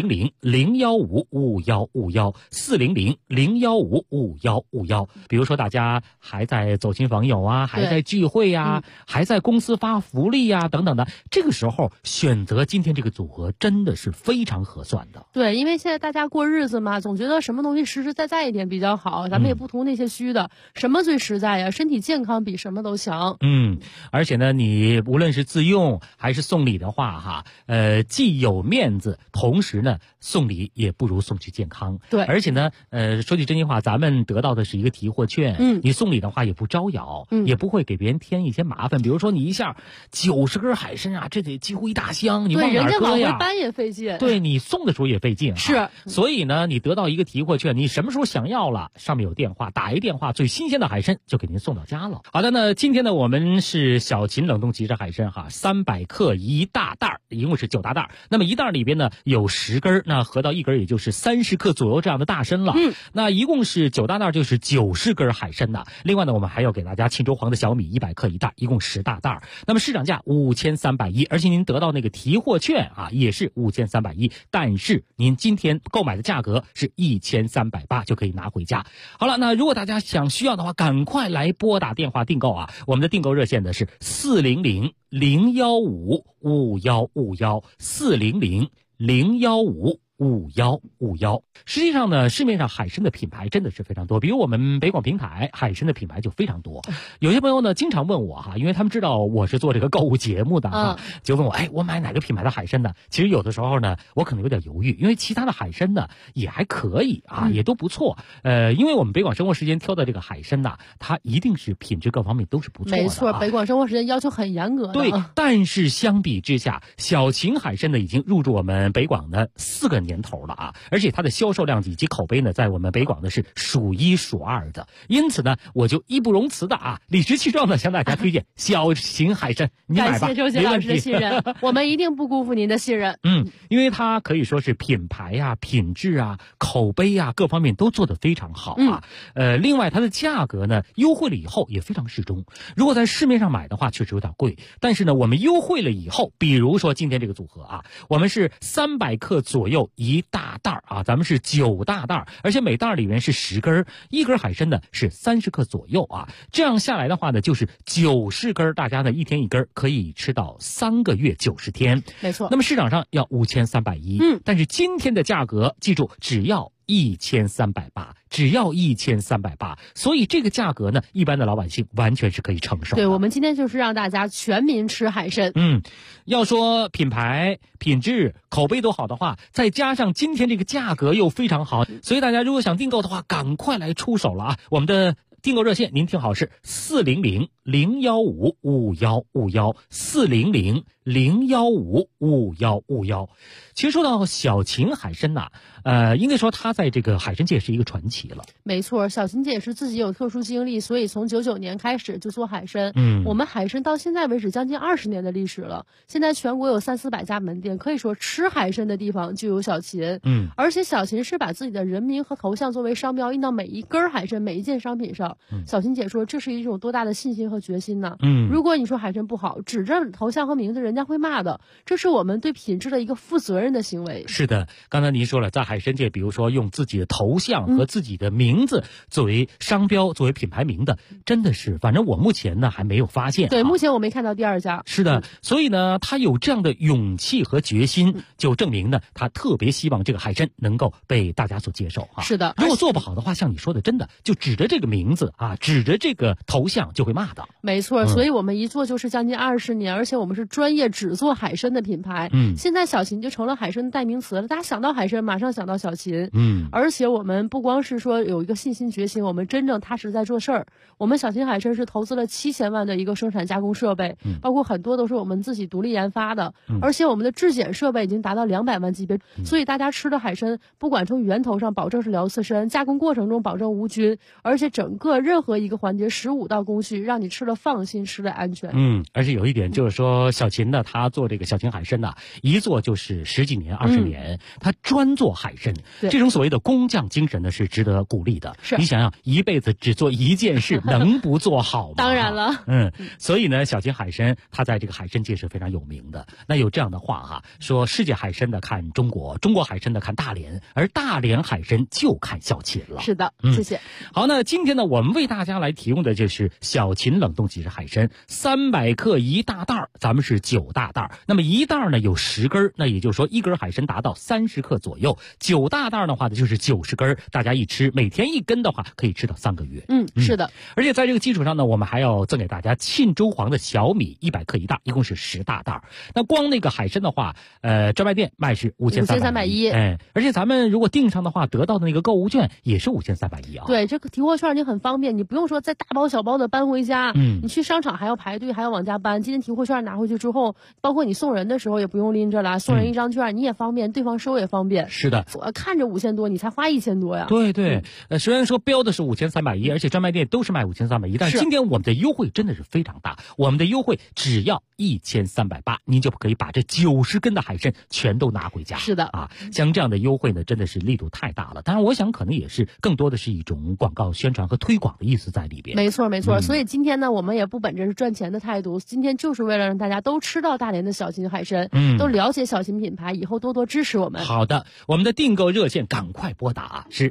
400-015-5515，400-015-5515。比如说大家还在走亲访友啊，还在聚会啊，还在公司发福利啊等等的，这个时候选择今天这个组合真的是非常合算的。 对，因为现在大家过日子嘛，总觉得什么东西实实在在一点比较好，咱们也不图那些虚的，什么最实在呀？身体健康比什么都强。 而且呢，你无论是自用还是送礼的话既有面子，同时呢送礼也不如送去健康。 对， 而且呢说句真心话，咱们得到的是一个提货券，你送礼的话也不招摇，也不会给别人添一些麻烦。比如说你一下90根海参啊，这得几乎一大箱，你往哪搁呀？ 对，人家往回搬也费劲。 对，你送的时候也费劲。 是， 所以呢，你得到一个提货券，你什么时候想要了，上面有电话，打一电话，最新鲜的海参就给您送到家了。好的，那今天呢，我们是小秦冷冻即食海参300克一大袋，一共是9大袋。那么一袋里边呢有10根，那合到一根也就是30克左右这样的大参了。那一共是9大袋，就是90根海参呢。另外呢，我们还要给大家沁州黄的小米100克一袋，一共10大袋。那么市场价5310，而且您得到那个提货券也是5310，但是您今天购买的价格是1380，就可以拿回家。好了，那如果大家需要的话，赶快来拨打电话订购啊！我们的订购热线呢是400-015-5151，400-015-5151。实际上呢，市面上海参的品牌真的是非常多，比如我们北广平台海参的品牌就非常多。有些朋友呢经常问我因为他们知道我是做这个购物节目的就问我我买哪个品牌的海参呢？其实有的时候呢我可能有点犹豫，因为其他的海参呢也还可以也都不错。因为我们北广生活时间挑的这个海参呢，它一定是品质各方面都是不错的。 没错，北广生活时间要求很严格的。 对，但是相比之下，小秦海参呢已经入驻我们北广的4个年头了而且它的销售量以及口碑呢，在我们北广的是数1数2的。因此呢，我就义不容辞的理直气壮的向大家推荐小秦海参，你买吧， 感谢周杰老师的信任，我们一定不辜负您的信任。 因为它可以说是品牌品质口碑各方面都做得非常好另外它的价格呢优惠了以后也非常适中。如果在市面上买的话确实有点贵，但是呢我们优惠了以后，比如说今天这个组合我们是300克左右一大袋咱们是9大袋，而且每袋里面是10根，一根海参呢是30克左右这样下来的话呢，就是90根，大家呢一天一根，可以吃到3个月90天。 没错。 那么市场上要5310，但是今天的价格记住只要1380，只要1380，所以这个价格呢，一般的老百姓完全是可以承受的。 对，我们今天就是让大家全民吃海参。 要说品牌、品质、口碑都好的话，再加上今天这个价格又非常好，所以大家如果想订购的话，赶快来出手了我们的订购热线您听好是400-015-5151，400-015-5151。其实说到小秦海参应该说他在这个海参界是一个传奇了。 没错，小秦姐是自己有特殊经历，所以从99年开始就做海参。我们海参到现在为止将近20年的历史了，现在全国有300-400家门店，可以说吃海参的地方就有小秦。而且小秦是把自己的人名和头像作为商标印到每一根海参每一件商品上。小秦姐说这是一种多大的信心和决心呢？如果你说海参不好，指着头像和名字人家会骂的，这是我们对品质的一个负责任的行为。 是的，刚才您说了，在海参界比如说用自己的头像和自己的名字作为商标作为品牌名的，真的是反正我目前呢还没有发现。 对，目前我没看到第2家。 是的，所以呢他有这样的勇气和决心，就证明呢他特别希望这个海参能够被大家所接受是的， 如果做不好的话，像你说的真的就指着这个名字指着这个头像就会骂的。 没错，所以我们一做就是将近20年，而且我们是专业只做海参的品牌。现在小秦就成了海参的代名词了，大家想到海参马上想到小秦。而且我们不光是说有一个信心决心，我们真正踏实在做事儿。我们小秦海参是投资了7000万的一个生产加工设备，包括很多都是我们自己独立研发的，而且我们的质检设备已经达到200万级别，所以大家吃的海参不管从源头上保证是辽刺参，加工过程中保证无菌，而且整个任何一个环节15道工序让你吃了放心，吃了安全。 而且有一点就是说，小秦呢，他做这个小秦海参呢，一做就是10几年、20年，他专做海参。这种所谓的工匠精神呢，是值得鼓励的。 是， 你想想，一辈子只做一件事，能不做好吗？ 当然了。 所以呢，小秦海参他在这个海参界是非常有名的。那有这样的话哈，说世界海参的看中国，中国海参的看大连，而大连海参就看小秦了。 是的，谢谢。 好，那今天呢，我们为大家来提供的就是小秦冷冻即食海参，300克1大袋，咱们是9大袋。那么1袋呢有10根，那也就是说1根海参达到30克左右，9大袋的话呢就是90根，大家一吃每天1根的话可以吃到3个月。 是的。 而且在这个基础上呢，我们还要赠给大家沁州黄的小米100克1袋，一共是10大袋。那光那个海参的话，专卖店卖是5310，而且咱们如果订上的话，得到的那个购物券也是5310啊。 对，这个提货券你很方便，你不用说再大包小包的搬回家，你去商场还要排队，还要往家搬。今天提货券拿回去之后，包括你送人的时候也不用拎着了，送人一张券，你也方便，对方收也方便。 是的， 我看着5000多，你才花1000多呀。 对，虽然说标的是5310，而且专卖店都是卖5310，但是今天我们的优惠真的是非常大，我们的优惠只要1380，您就可以把这90根的海参全都拿回家。 是的啊，像这样的优惠呢，真的是力度太大了。当然，我想可能也是更多的是一种广告宣传和推广的意思在里边。 没错。所以今天呢，我们也不本着是赚钱的态度，今天就是为了让大家都吃到大连的小秦海参，都了解小秦品牌，以后多多支持我们。 好的，我们的订购热线赶快拨打，是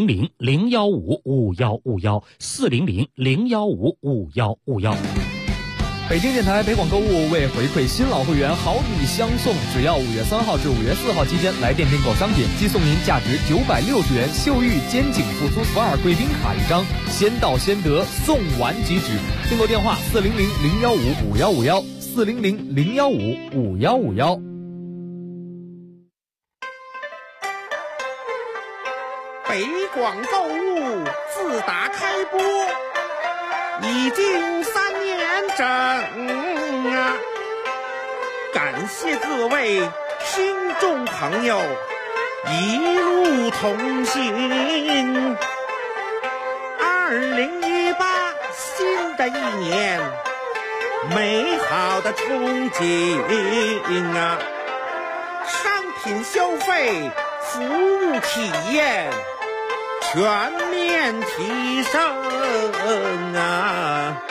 400-015-5151，400-015-5151。 北京电台北广购物为回馈新老会员好礼相送，只要5月3号至5月4号期间来电订购商品，即送您价值960元秀玉肩颈复苏 SPA 贵宾卡1张，先到先得，送完即止。订购电话400-015-5151，400-015-5151。 北广购物自打开播已经3年整啊！感谢各位听众朋友一路同行。2018新的一年，美好的憧憬啊！商品消费、服务体验全面提升啊！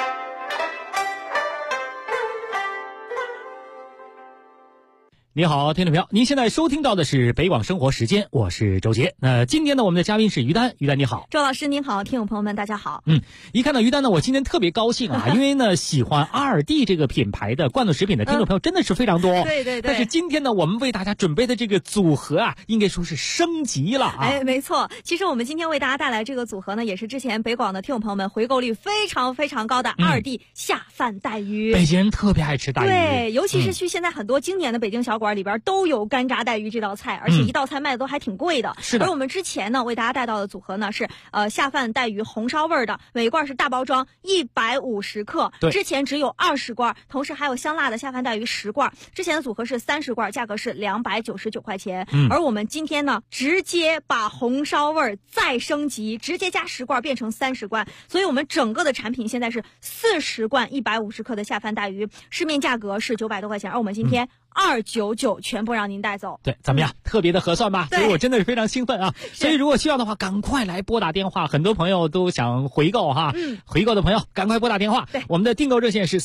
你好，听众朋友，您现在收听到的是北广生活时间，我是周杰。那今天呢，我们的嘉宾是于丹，于丹你好。 周老师您好，听众朋友们大家好。 一看到于丹呢，我今天特别高兴啊，因为呢，喜欢2D 这个品牌的罐头食品的听众朋友真的是非常多。 对。 但是今天呢，我们为大家准备的这个组合啊，应该说是升级了啊。 没错。其实我们今天为大家带来这个组合呢，也是之前北广的听众朋友们回购率非常非常高的2D 下饭带鱼。 北京人特别爱吃带鱼。 对，尤其是去现在很多经典的北京小馆里边都有干炸带鱼这道菜，而且一道菜卖的都还挺贵的。 是的。 而我们之前呢为大家带到的组合呢是下饭带鱼红烧味的，每罐是大包装150克，之前只有20罐，同时还有香辣的下饭带鱼10罐。之前的组合是30罐，价格是299块钱。而我们今天呢直接把红烧味再升级，直接加10罐变成30罐，所以我们整个的产品现在是40罐150克的下饭带鱼，市面价格是900多块钱，而我们今天299全部让您带走。 对，怎么样？特别的合算吧？所以我真的是非常兴奋啊！所以如果需要的话，赶快来拨打电话。很多朋友都想回购哈，回购的朋友赶快拨打电话。 对， 我们的订购热线是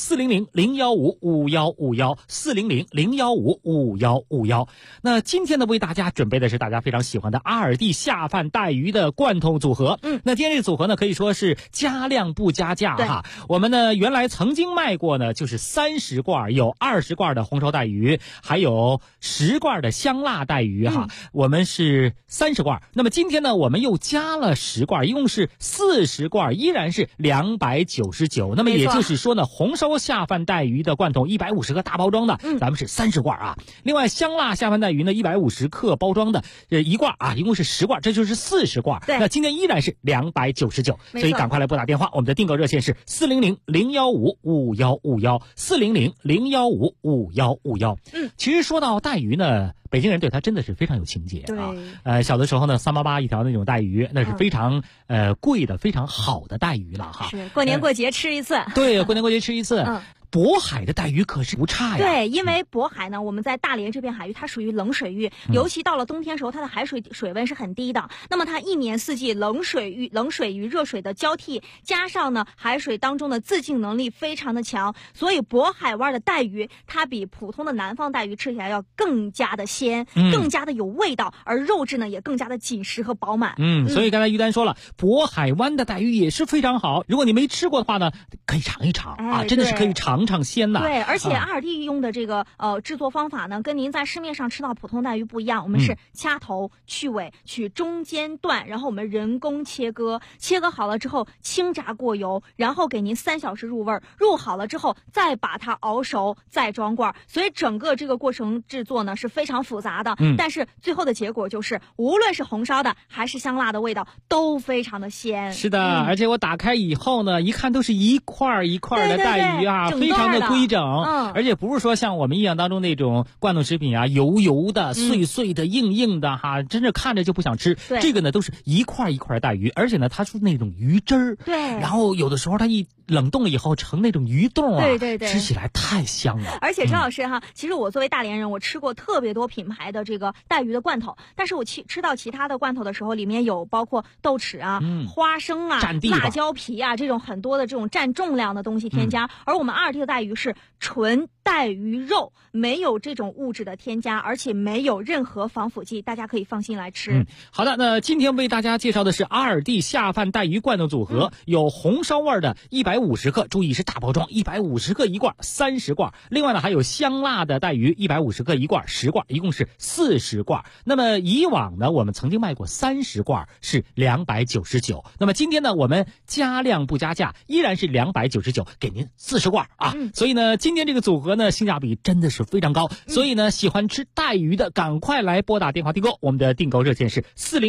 400-015-5151，400-015-5151。那今天呢，为大家准备的是大家非常喜欢的2D 下饭带鱼的罐头组合。那今天这个组合呢，可以说是加量不加价哈。我们呢原来曾经卖过呢，就是30罐，有20罐的红烧带鱼，还有10罐的香辣带鱼哈。我们是30罐，那么今天呢，我们又加了10罐，一共是40罐，依然是299。那么也就是说呢，红烧下饭带鱼的罐头150克大包装的，咱们是30罐啊。另外香辣下饭带鱼呢，150克包装的1罐啊，一共是10罐，这就是40罐。那今天依然是299，所以赶快来拨打电话。我们的订购热线是400-015-5151，400-015-5151。其实说到带鱼呢，北京人对它真的是非常有情节啊。小的时候呢，388一条那种带鱼，那是非常贵的、非常好的带鱼了哈。 是过年过节吃一次。 对，过年过节吃一次。 渤海的带鱼可是不差呀。 对，因为渤海呢，我们在大连这片海域，它属于冷水域，尤其到了冬天时候，它的海水水温是很低的。那么它一年四季冷水与热水的交替，加上呢海水当中的自净能力非常的强，所以渤海湾的带鱼它比普通的南方带鱼吃起来要更加的鲜，更加的有味道，而肉质呢也更加的紧实和饱满。 所以刚才于丹说了，渤海湾的带鱼也是非常好。如果你没吃过的话呢，可以尝一尝啊，真的是可以尝尝鲜呐。 对，而且阿尔蒂用的这个制作方法呢，跟您在市面上吃到普通带鱼不一样，我们是掐头去尾，取中间段，然后我们人工切割好了之后轻炸过油，然后给您3小时入味，入好了之后再把它熬熟，再装罐。所以整个这个过程制作呢是非常复杂的，但是最后的结果就是无论是红烧的还是香辣的味道都非常的鲜。 是的，而且我打开以后呢，一看都是一块一块的带鱼啊，非常的规整，而且不是说像我们印象当中那种罐头食品啊，油油的、碎碎的、硬硬的哈，真是看着就不想吃。这个呢都是一块一块带鱼，而且呢它是那种鱼汁儿， 对， 然后有的时候它一冷冻了以后成那种鱼冻啊，对，吃起来太香了。 而且周老师哈，其实我作为大连人，我吃过特别多品牌的这个带鱼的罐头，但是我吃到其他的罐头的时候，里面有包括豆豉啊、花生啊、辣椒皮啊这种很多的这种占重量的东西添加，而我们阿尔蒂的带鱼是纯带鱼肉，没有这种物质的添加，而且没有任何防腐剂，大家可以放心来吃。 好的，那今天为大家介绍的是阿尔蒂下饭带鱼罐头组合，有红烧味的150克，注意是大包装，150克一罐，30罐。另外呢还有香辣的带鱼150克一罐，10罐，一共是40罐。那么以往呢我们曾经卖过30罐是299，那么今天呢我们加量不加价，依然是299，给您40罐啊。所以呢今天这个组合呢性价比真的是非常高，所以呢喜欢吃带鱼的赶快来拨打电话订购，我们的订购热线是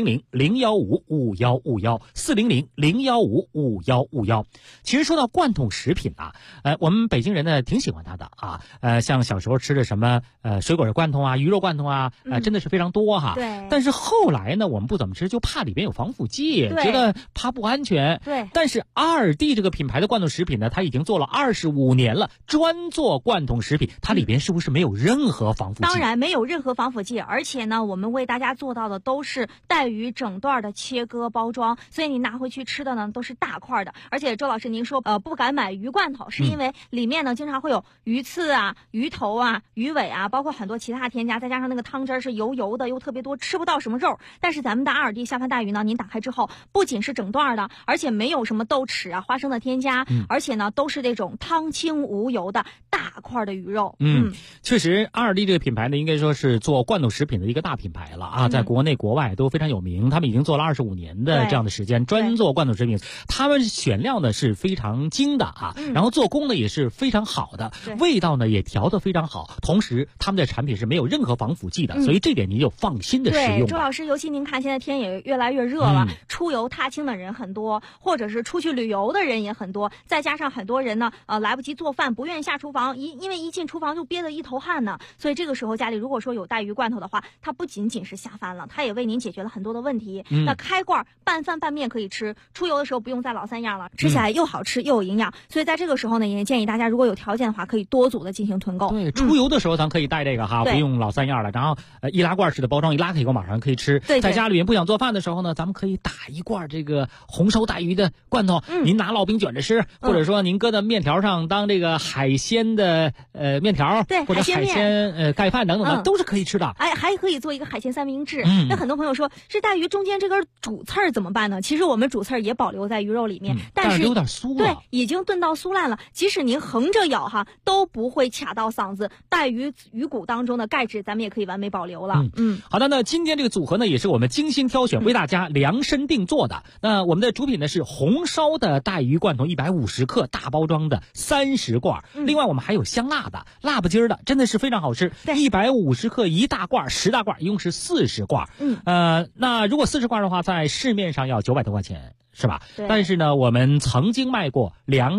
400-015-5151，400-015-5151。其实说到罐头食品啊，我们北京人呢挺喜欢它的啊，像小时候吃的什么水果罐头啊、鱼肉罐头啊，真的是非常多哈。 对。 但是后来呢，我们不怎么吃，就怕里边有防腐剂，觉得怕不安全。 对。 但是阿尔蒂这个品牌的罐头食品呢，它已经做了25年了，专做罐头食品，它里边是不是没有任何防腐剂？ 当然没有任何防腐剂，而且呢，我们为大家做到的都是带鱼整段的切割包装，所以你拿回去吃的呢都是大块的。而且周老师您说不敢买鱼罐头，是因为里面呢经常会有鱼刺啊、鱼头啊、鱼尾啊，包括很多其他添加，再加上那个汤汁是油油的又特别多，吃不到什么肉。但是咱们的阿尔蒂下饭带鱼呢，您打开之后不仅是整段的，而且没有什么豆豉啊、花生的添加，而且呢都是这种汤清无油的大块的鱼肉。 确实阿尔蒂这个品牌呢应该说是做罐头食品的一个大品牌了啊，在国内国外都非常有名，他们已经做了25年的这样的时间，专做罐头食品。他们选料呢是非常精的啊，然后做工呢也是非常好的，味道呢也调得非常好，同时他们的产品是没有任何防腐剂的，所以这点您就放心的使用。 对，周老师，尤其您看现在天也越来越热了，出游踏青的人很多，或者是出去旅游的人也很多，再加上很多人呢来不及做饭，不愿意下厨房，因为一进厨房就憋得一头汗呢，所以这个时候家里如果说有带鱼罐头的话，它不仅仅是下饭了，它也为您解决了很多的问题。那开罐拌饭拌面可以吃，出游的时候不用再老三样了，吃起来又好吃又有营养，所以在这个时候呢，也建议大家如果有条件的话，可以多组的进行囤购。 对，出游的时候咱可以带这个哈，不用老三样了，然后易拉罐式的包装，一拉开以后马上可以吃。 对， 在家里面不想做饭的时候呢，咱们可以打一罐这个红烧带鱼的罐头，您拿烙饼卷着吃，或者说您搁在面条上当这个海鲜的面条， 对， 或者海鲜盖饭等等的，都是可以吃的。 还可以做一个海鲜三明治。那很多朋友说，这带鱼中间这根主刺儿怎么办呢？其实我们主刺儿也保留在鱼肉里面，但是有点酥了， 对，已经炖到酥烂了。即使您横着咬哈，都不会卡到嗓子。带鱼骨当中的钙质，咱们也可以完美保留了。 好的，那今天这个组合呢，也是我们精心挑选，为大家量身定做的。那我们的主品呢是红烧的带鱼罐头150克大包装的30罐，另外我们还有香辣的、辣不筋儿的，真的是非常好吃。150克一大罐，10大罐，一共是40罐。那如果40罐的话，在市面上要900多块钱。是吧？但是呢，我们曾经卖过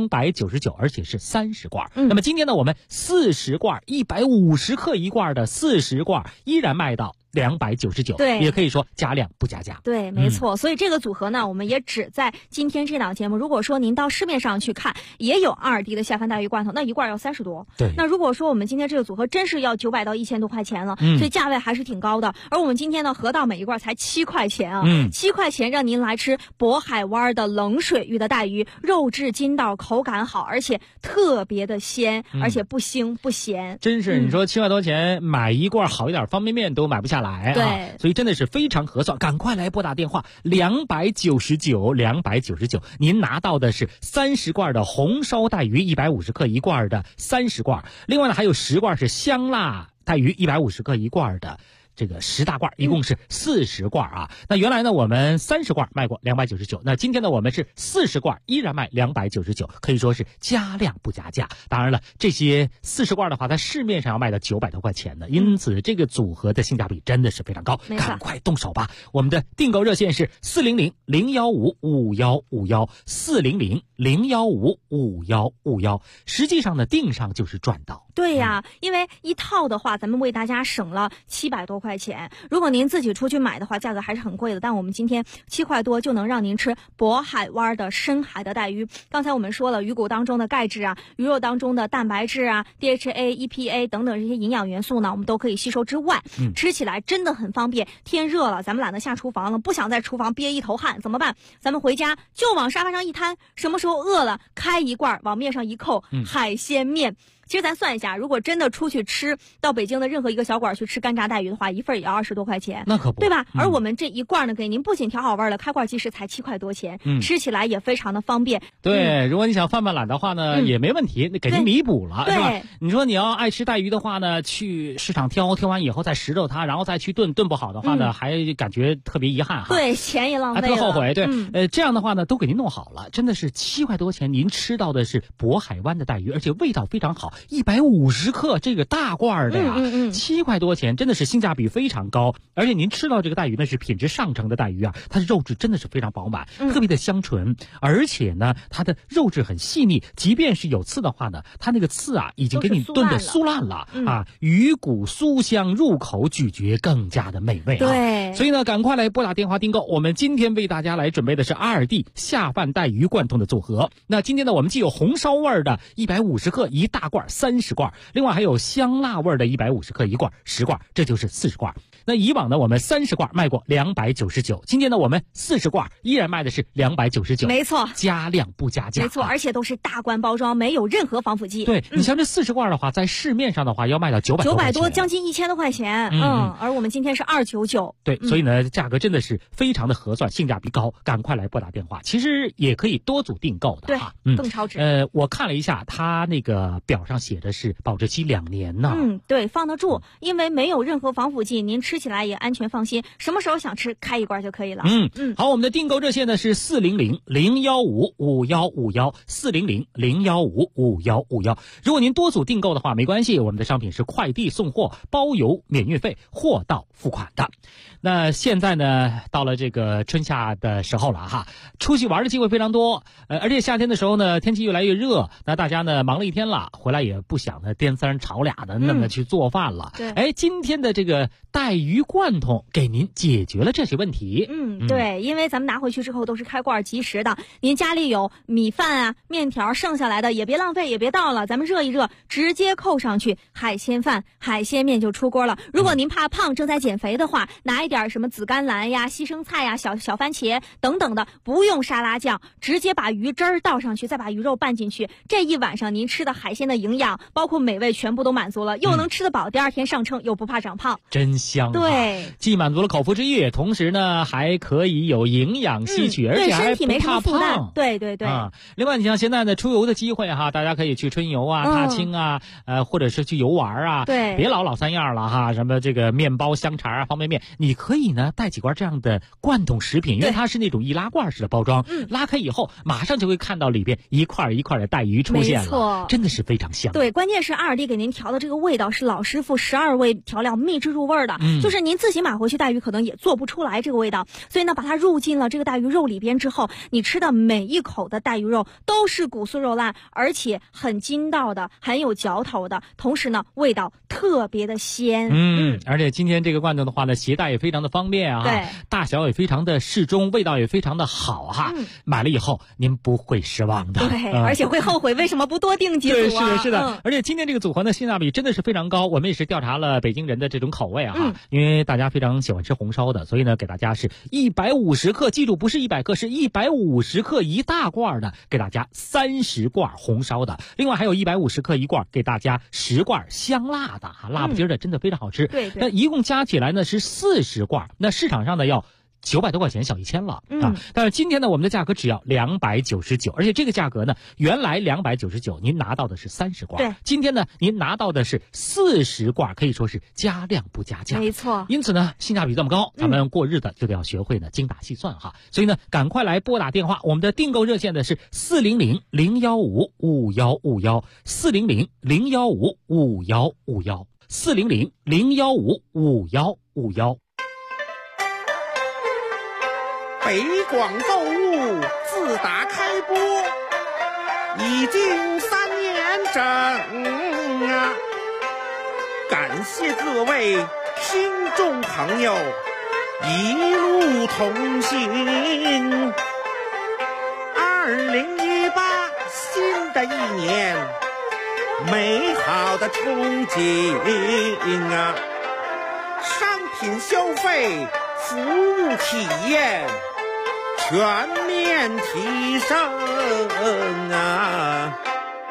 299，而且是30罐。那么今天呢，我们40罐150克一罐的40罐依然卖到 299， 对， 也可以说加量不加价。 对，没错。所以这个组合呢，我们也只在今天这档节目。如果说您到市面上去看，也有2D 的下饭带鱼罐头，那一罐要30多。 对。 那如果说我们今天这个组合真是要900到1000多块钱了，所以价位还是挺高的。而我们今天呢，合到每一罐才7块钱啊，7块钱让您来吃渤海湾的冷水域的带鱼，肉质筋道，口感好，而且特别的鲜，而且不腥不咸。 真是，你说7块多钱买一罐好一点方便面都买不下来啊。 对， 所以真的是非常合算，赶快来拨打电话299，您拿到的是30罐的红烧带鱼150克一罐的30罐，另外呢还有10罐是香辣带鱼150克一罐的这个10大罐，一共是40罐啊。那原来呢我们30罐卖过299，那今天呢我们是40罐依然卖299，可以说是加量不加价。当然了，这些40罐的话在市面上要卖到900多块钱呢，因此这个组合的性价比真的是非常高，赶快动手吧。我们的订购热线是400-015-5151，400-015-5151，实际上呢订上就是赚到。 对呀，因为一套的话咱们为大家省了700多块钱，如果您自己出去买的话价格还是很贵的，但我们今天7块多就能让您吃渤海湾的深海的带鱼。刚才我们说了，鱼骨当中的钙质啊，鱼肉当中的蛋白质啊， DHA、EPA 等等这些营养元素呢我们都可以吸收之外，吃起来真的很方便。天热了咱们懒得下厨房了，不想在厨房憋一头汗怎么办？咱们回家就往沙发上一摊，什么时候饿了开一罐往面上一扣，海鲜面。其实咱算一下，如果真的出去吃，到北京的任何一个小馆去吃干炸带鱼的话，一份也要20多块钱， 那可不， 对吧？而我们这一罐呢，给您不仅调好味了，开罐即食才7块多钱，吃起来也非常的方便。 对，如果你想犯懒的话呢，也没问题，给您弥补了，是吧？你说你要爱吃带鱼的话呢，去市场挑完以后再拾掇它，然后再去炖不好的话呢，还感觉特别遗憾哈。 对，钱也浪费了， 还特后悔。对，这样的话呢，都给您弄好了，真的是7块多钱，您吃到的是渤海湾的带鱼，而且味道非常好，150克这个大罐的呀，7块多钱，真的是性价比非常高。而且您吃到这个带鱼呢是品质上乘的带鱼啊，它的肉质真的是非常饱满，特别的香醇，而且呢它的肉质很细腻，即便是有刺的话呢，它那个刺啊已经给你炖得酥烂了啊，鱼骨酥香，入口咀嚼更加的美味啊。 对， 所以呢赶快来拨打电话订购，我们今天为大家来准备的是2D 下饭带鱼贯通的组合。那今天呢我们既有红烧味的150克一大罐30罐，另外还有香辣味的150克一罐10罐，这就是40罐。那以往呢我们30罐卖过299，今天呢我们40罐依然卖的是299， 没错， 加量不加价， 没错，而且都是大罐包装，没有任何防腐剂。 对，你像这40罐的话在市面上的话要卖到 900多，将近1000多块钱，而我们今天是299。 对，所以呢价格真的是非常的合算，性价比高，赶快来拨打电话。其实也可以多组订购的哈， 更超值。 我看了一下它那个表上写的是保质期2年呢。 对，放得住，因为没有任何防腐剂，您吃起来也安全放心，什么时候想吃开一罐就可以了。 好，我们的订购热线呢是400-015-5151，400-015-5151。如果您多组订购的话没关系，我们的商品是快递送货，包邮免运费，货到付款的。那现在呢到了这个春夏的时候了哈，出去玩的机会非常多，而且夏天的时候呢天气越来越热，那大家呢忙了一天了，回来也不想呢颠3炒俩的那么去做饭了。今天的这个带鱼贯通给您解决了这些问题。 对，因为咱们拿回去之后都是开罐即食的，您家里有米饭啊面条剩下来的也别浪费，也别倒了，咱们热一热直接扣上去，海鲜饭海鲜面就出锅了。如果您怕胖正在减肥的话，拿一点什么紫甘蓝呀西生菜呀小番茄等等的，不用沙拉酱，直接把鱼汁儿倒上去，再把鱼肉拌进去，这一晚上您吃的海鲜的营养包括美味全部都满足了，又能吃得饱，第二天上秤又不怕长胖， 真香。 对， 既满足了口腹之欲，同时呢还可以有营养吸取，而且还不怕胖。 对另外你像现在呢出游的机会哈，大家可以去春游啊踏青啊，或者是去游玩啊， 对， 别老三样了哈，什么这个面包香肠啊方便面，你可以呢带几罐这样的罐头食品，因为它是那种易拉罐式的包装，拉开以后马上就会看到里边一块一块的带鱼出现了，真的是非常香。 香。 对，关键是阿尔蒂给您调的这个味道是老师傅12味调料秘制入味的，就是您自己买回去带鱼可能也做不出来这个味道，所以呢把它入进了这个带鱼肉里边之后，你吃的每一口的带鱼肉都是骨酥肉烂，而且很筋道的，很有嚼头的，同时呢味道特别的鲜。 而且今天这个罐头的话呢，携带也非常的方便啊， 对， 大小也非常的适中，味道也非常的好哈。买了以后您不会失望的， 对，而且会后悔为什么不多订几组啊？ 对，是的。而且今天这个组合呢，性价比真的是非常高。我们也是调查了北京人的这种口味啊，因为大家非常喜欢吃红烧的，所以呢给大家是150克，记住不是100克，是150克一大罐的，给大家30罐红烧的，另外还有150克一罐，给大家10罐香辣的哈，辣不筋的真的非常好吃。 对， 那一共加起来呢是40罐，那市场上呢要900多块钱，小1000了啊！但是今天呢，我们的价格只要299，而且这个价格呢，原来299，您拿到的是30罐， 对， 今天呢，您拿到的是40罐，可以说是加量不加价， 没错。 因此呢，性价比这么高，咱们过日子就得要学会呢精打细算哈。所以呢，赶快来拨打电话，我们的订购热线呢是400-015-5151，400-015-5151，400-015-5151。 北广购物自打开播已经3年整啊！感谢各位听众朋友一路同行。2018新的一年，美好的憧憬啊！商品消费，服务体验全面提升啊！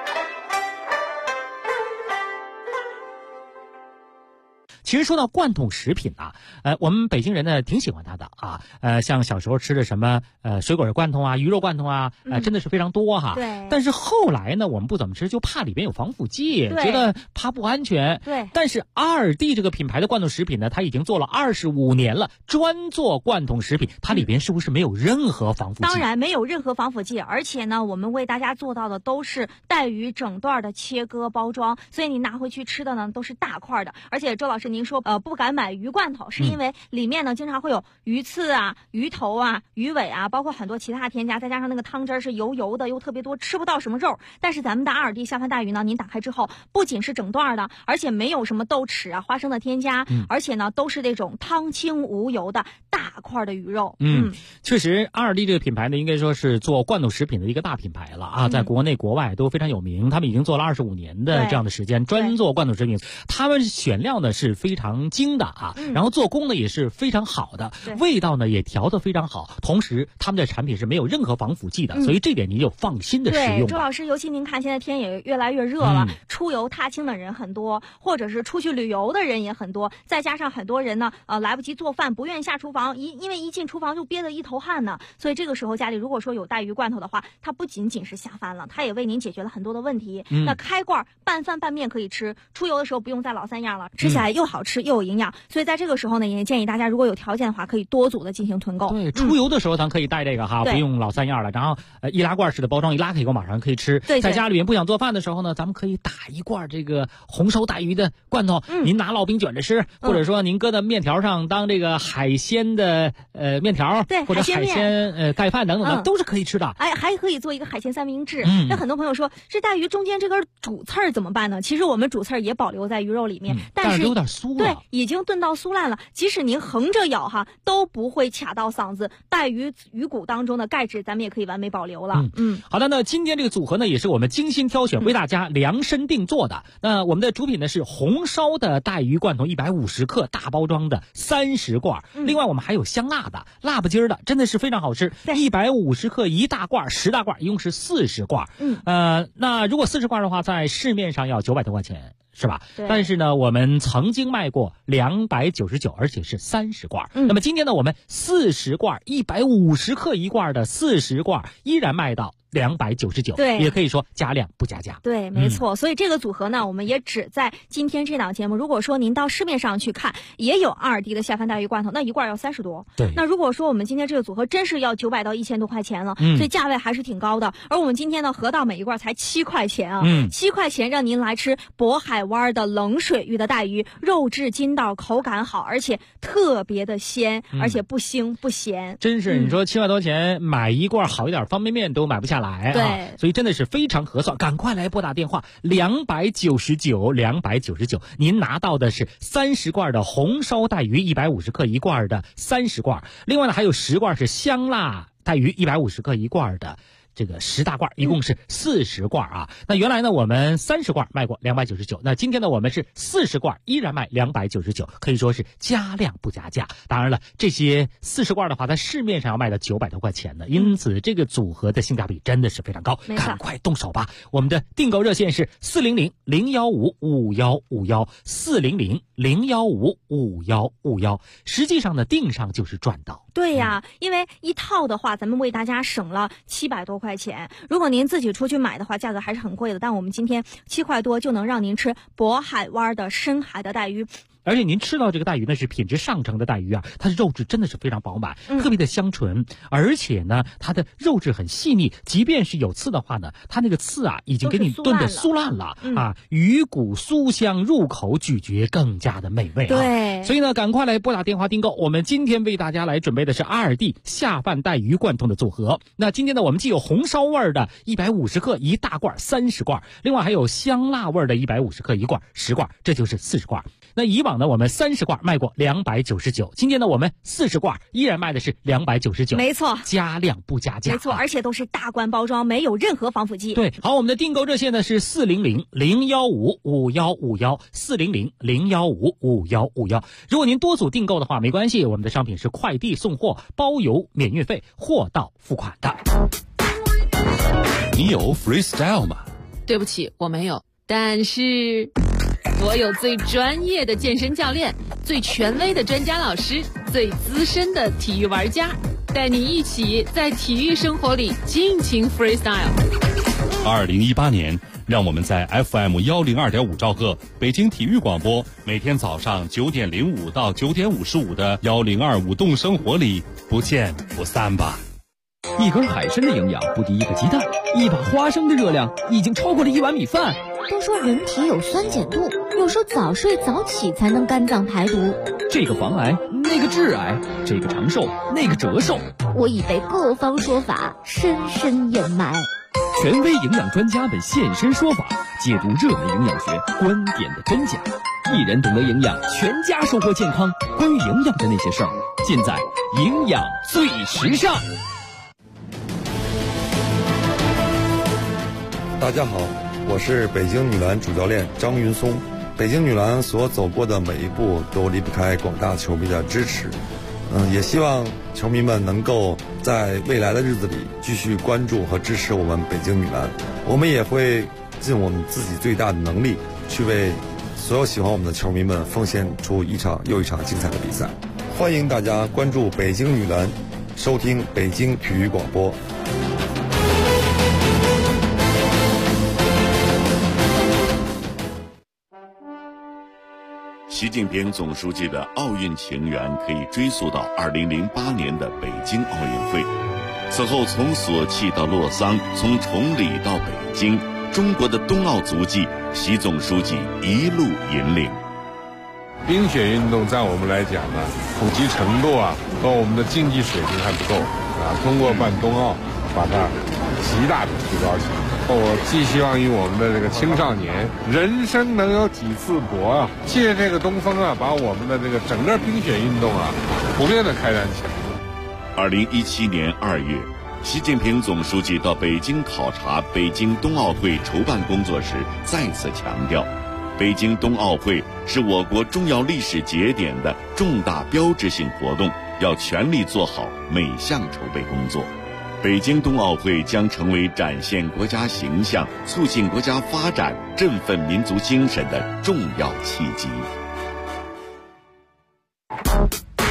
其实说到罐头食品啊，我们北京人呢挺喜欢它的啊，像小时候吃的什么水果罐头啊、鱼肉罐头啊，真的是非常多哈。 对。 但是后来呢，我们不怎么吃，就怕里边有防腐剂，觉得怕不安全。 对。 但是阿尔蒂这个品牌的罐头食品呢，它已经做了25年了，专做罐头食品，它里边是不是没有任何防腐剂？ 当然没有任何防腐剂，而且呢，我们为大家做到的都是带鱼整段的切割包装，所以你拿回去吃的呢都是大块的。而且周老师您说不敢买鱼罐头，是因为里面呢经常会有鱼刺啊、鱼头啊、鱼尾啊，包括很多其他添加，再加上那个汤汁是油油的又特别多，吃不到什么肉。但是咱们的阿尔蒂下饭带鱼呢，您打开之后不仅是整段的，而且没有什么豆豉啊、花生的添加，而且呢都是那种汤清无油的大块的鱼肉。 确实阿尔蒂这个品牌呢，应该说是做罐头食品的一个大品牌了啊，在国内国外都非常有名，他们已经做了25年的这样的时间，专做罐头食品。他们选料呢是非常精的啊，然后做工呢也是非常好的，味道呢也调得非常好，同时他们的产品是没有任何防腐剂的，所以这点您就放心的使用。 对，周老师，尤其您看现在天也越来越热了，出游踏青的人很多，或者是出去旅游的人也很多，再加上很多人呢来不及做饭，不愿意下厨房，因为一进厨房就憋得一头汗呢，所以这个时候家里如果说有带鱼罐头的话，它不仅仅是下饭了，它也为您解决了很多的问题。那开罐拌饭拌面可以吃，出游的时候不用再老三样了，吃起来又好吃又有营养，所以在这个时候呢，也建议大家如果有条件的话，可以多组的进行囤购。 对，出游的时候咱可以带这个哈，不用老三样了。然后易拉罐式的包装，一拉开以后马上可以吃。 对， 在家里面不想做饭的时候呢，咱们可以打一罐这个红烧带鱼的罐头，您拿烙饼卷着吃，或者说您搁在面条上当这个海鲜的面条， 对， 或者海鲜盖饭等等的，都是可以吃的。 哎，还可以做一个海鲜三明治。那很多朋友说，这带鱼中间这根主刺儿怎么办呢？其实我们主刺儿也保留在鱼肉里面， 但是有点酥了。 对，已经炖到酥烂了，即使您横着咬哈，都不会卡到嗓子。带鱼骨当中的钙质，咱们也可以完美保留了。 好的，那今天这个组合呢，也是我们精心挑选，为大家量身定做的。那我们的主品呢是红烧的带鱼罐头150克大包装的30罐，另外我们还有香辣的、辣不筋的，真的是非常好吃。150克一大罐，10大罐，一共是40罐。那如果40罐的话，在市面上要900多块钱。是吧？但是呢，我们曾经卖过299，而且是30罐。那么今天呢，我们40罐150克一罐的40罐依然卖到 299， 对， 也可以说加量不加价。 对，没错。所以这个组合呢，我们也只在今天这档节目。如果说您到市面上去看，也有2D 的下饭带鱼罐头，那一罐要30多。 对。 那如果说我们今天这个组合真是要900到1000多块钱了，所以价位还是挺高的。而我们今天呢，合到每一罐才7块钱啊，7块钱让您来吃渤海湾的冷水域的带鱼，肉质筋道，口感好，而且特别的鲜，而且不腥不咸。 真是，你说7块多钱买一罐好一点方便面都买不下来啊， 对， 所以真的是非常合算，赶快来拨打电话299，您拿到的是30罐的红烧带鱼150克一罐的30罐，另外呢还有10罐是香辣带鱼150克一罐的这个10大罐，一共是40罐啊。那原来呢我们30罐卖过299，那今天呢我们是40罐依然卖299，可以说是加量不加价。当然了，这些40罐的话在市面上要卖到900多块钱呢，因此这个组合的性价比真的是非常高，赶快动手吧。我们的订购热线是400-015-5151，400-015-5151，实际上呢订上就是赚到。 对呀，因为一套的话咱们为大家省了700多块钱，如果您自己出去买的话价格还是很贵的，但我们今天7块多就能让您吃渤海湾的深海的带鱼。 而且您吃到这个带鱼呢是品质上乘的带鱼啊，它的肉质真的是非常饱满，特别的香醇，而且呢它的肉质很细腻，即便是有刺的话呢，它那个刺啊已经给你炖得酥烂了啊，鱼骨酥香，入口咀嚼更加的美味啊。 对， 所以呢赶快来拨打电话订购，我们今天为大家来准备的是2D 下饭带鱼罐头的组合。那今天呢我们既有红烧味的150克一大罐30罐，另外还有香辣味的150克一罐10罐，这就是40罐。那以往呢我们30罐卖过299，今天呢我们40罐依然卖的是299， 没错， 加量不加价， 没错，而且都是大罐包装，没有任何防腐剂。 对，好，我们的订购热线呢是400-015-5151，400-015-5151。如果您多组订购的话没关系，我们的商品是快递送货，包邮免运费，货到付款的。 你有 freestyle 吗？ 对不起，我没有，但是我有最专业的健身教练，最权威的专家老师，最资深的体育玩家，带你一起在体育生活里尽情 freestyle。 2018年，让我们在 FM102.5兆赫北京体育广播，每天早上9点05到9点55的102舞动生活里不见不散吧。 一根海参的营养不敌一个鸡蛋，一把花生的热量已经超过了1碗米饭。 都说人体有酸碱度，有时候早睡早起才能肝脏排毒。 这个防癌，那个致癌，这个长寿，那个折寿。 我已被各方说法深深掩埋。 权威营养专家们现身说法，解读热门营养学观点的真假。一人懂得营养，全家收获健康。关于营养的那些事儿，尽在营养最时尚。 大家好，我是北京女篮主教练张云松。北京女篮所走过的每一步都离不开广大球迷的支持。也希望球迷们能够在未来的日子里继续关注和支持我们北京女篮。我们也会尽我们自己最大的能力，去为所有喜欢我们的球迷们奉献出一场又一场精彩的比赛。欢迎大家关注北京女篮，收听北京体育广播。 习近平总书记的奥运情缘可以追溯到2008年的北京奥运会。此后从索契到洛桑，从崇礼到北京，中国的冬奥足迹，习总书记一路引领。 冰雪运动在我们来讲呢，普及程度和我们的竞技水平还不够通过办冬奥，把它极大的提高起来。我寄希望于我们的这个青少年，人生能有几次搏借这个东风把我们的这个整个冰雪运动普遍的开展起来。 2017年2月，习近平总书记到北京考察北京冬奥会筹办工作时，再次强调，北京冬奥会是我国重要历史节点的重大标志性活动，要全力做好每项筹备工作。北京冬奥会将成为展现国家形象、促进国家发展、振奋民族精神的重要契机。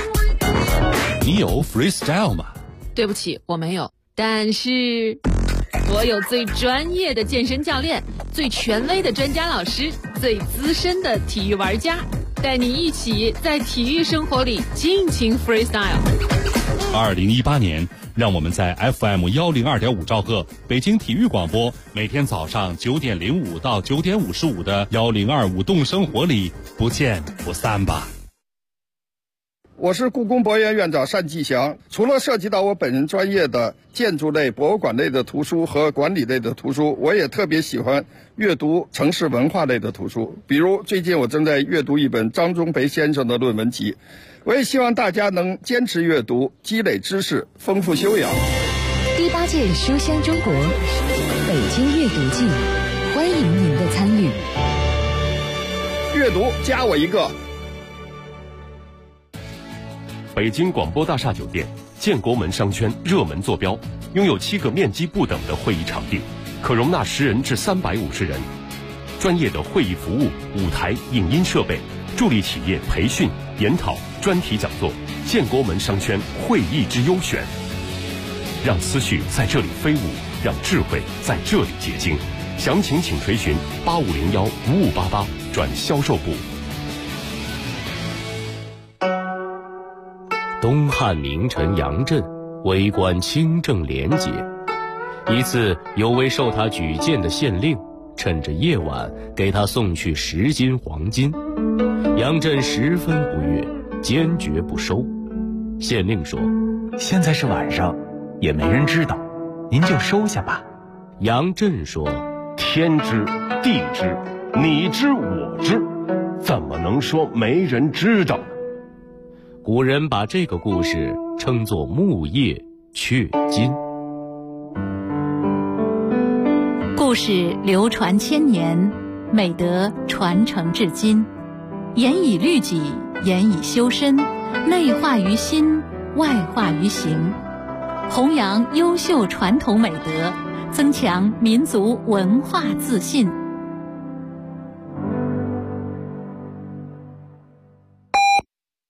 你有 freestyle 吗？ 对不起，我没有，但是我有最专业的健身教练，最权威的专家老师，最资深的体育玩家，带你一起在体育生活里尽情 freestyle。 2018年，让我们在 FM102.5兆赫北京体育广播，每天早上9点05到9点55的1025舞动生活里不见不散吧。 我是故宫博物院院长单霁翔。除了涉及到我本人专业的建筑类、博物馆类的图书和管理类的图书，我也特别喜欢阅读城市文化类的图书。比如最近我正在阅读一本张忠培先生的论文集。我也希望大家能坚持阅读，积累知识，丰富修养。 第8届书香中国北京阅读季，欢迎您的参与。 阅读加我一个。 北京广播大厦酒店建国门商圈热门坐标，拥有7个面积不等的会议场地，可容纳10人至350人。专业的会议服务、舞台、影音设备，助力企业培训、研讨、专题讲座。建国门商圈会议之优选，让思绪在这里飞舞，让智慧在这里结晶。详情请垂询8501-5588转销售部。东汉名臣杨震为官清正廉洁，一次有位受他举荐的县令趁着夜晚给他送去10斤黄金，杨震十分不悦，坚决不收。县令说： 现在是晚上，也没人知道，您就收下吧。 杨震说：天知地知，你知我知，怎么能说没人知道？古人把这个故事称作木叶雀金。 故事流传千年，美德传承至今，严以律己，严以修身，内化于心，外化于行，弘扬优秀传统美德，增强民族文化自信，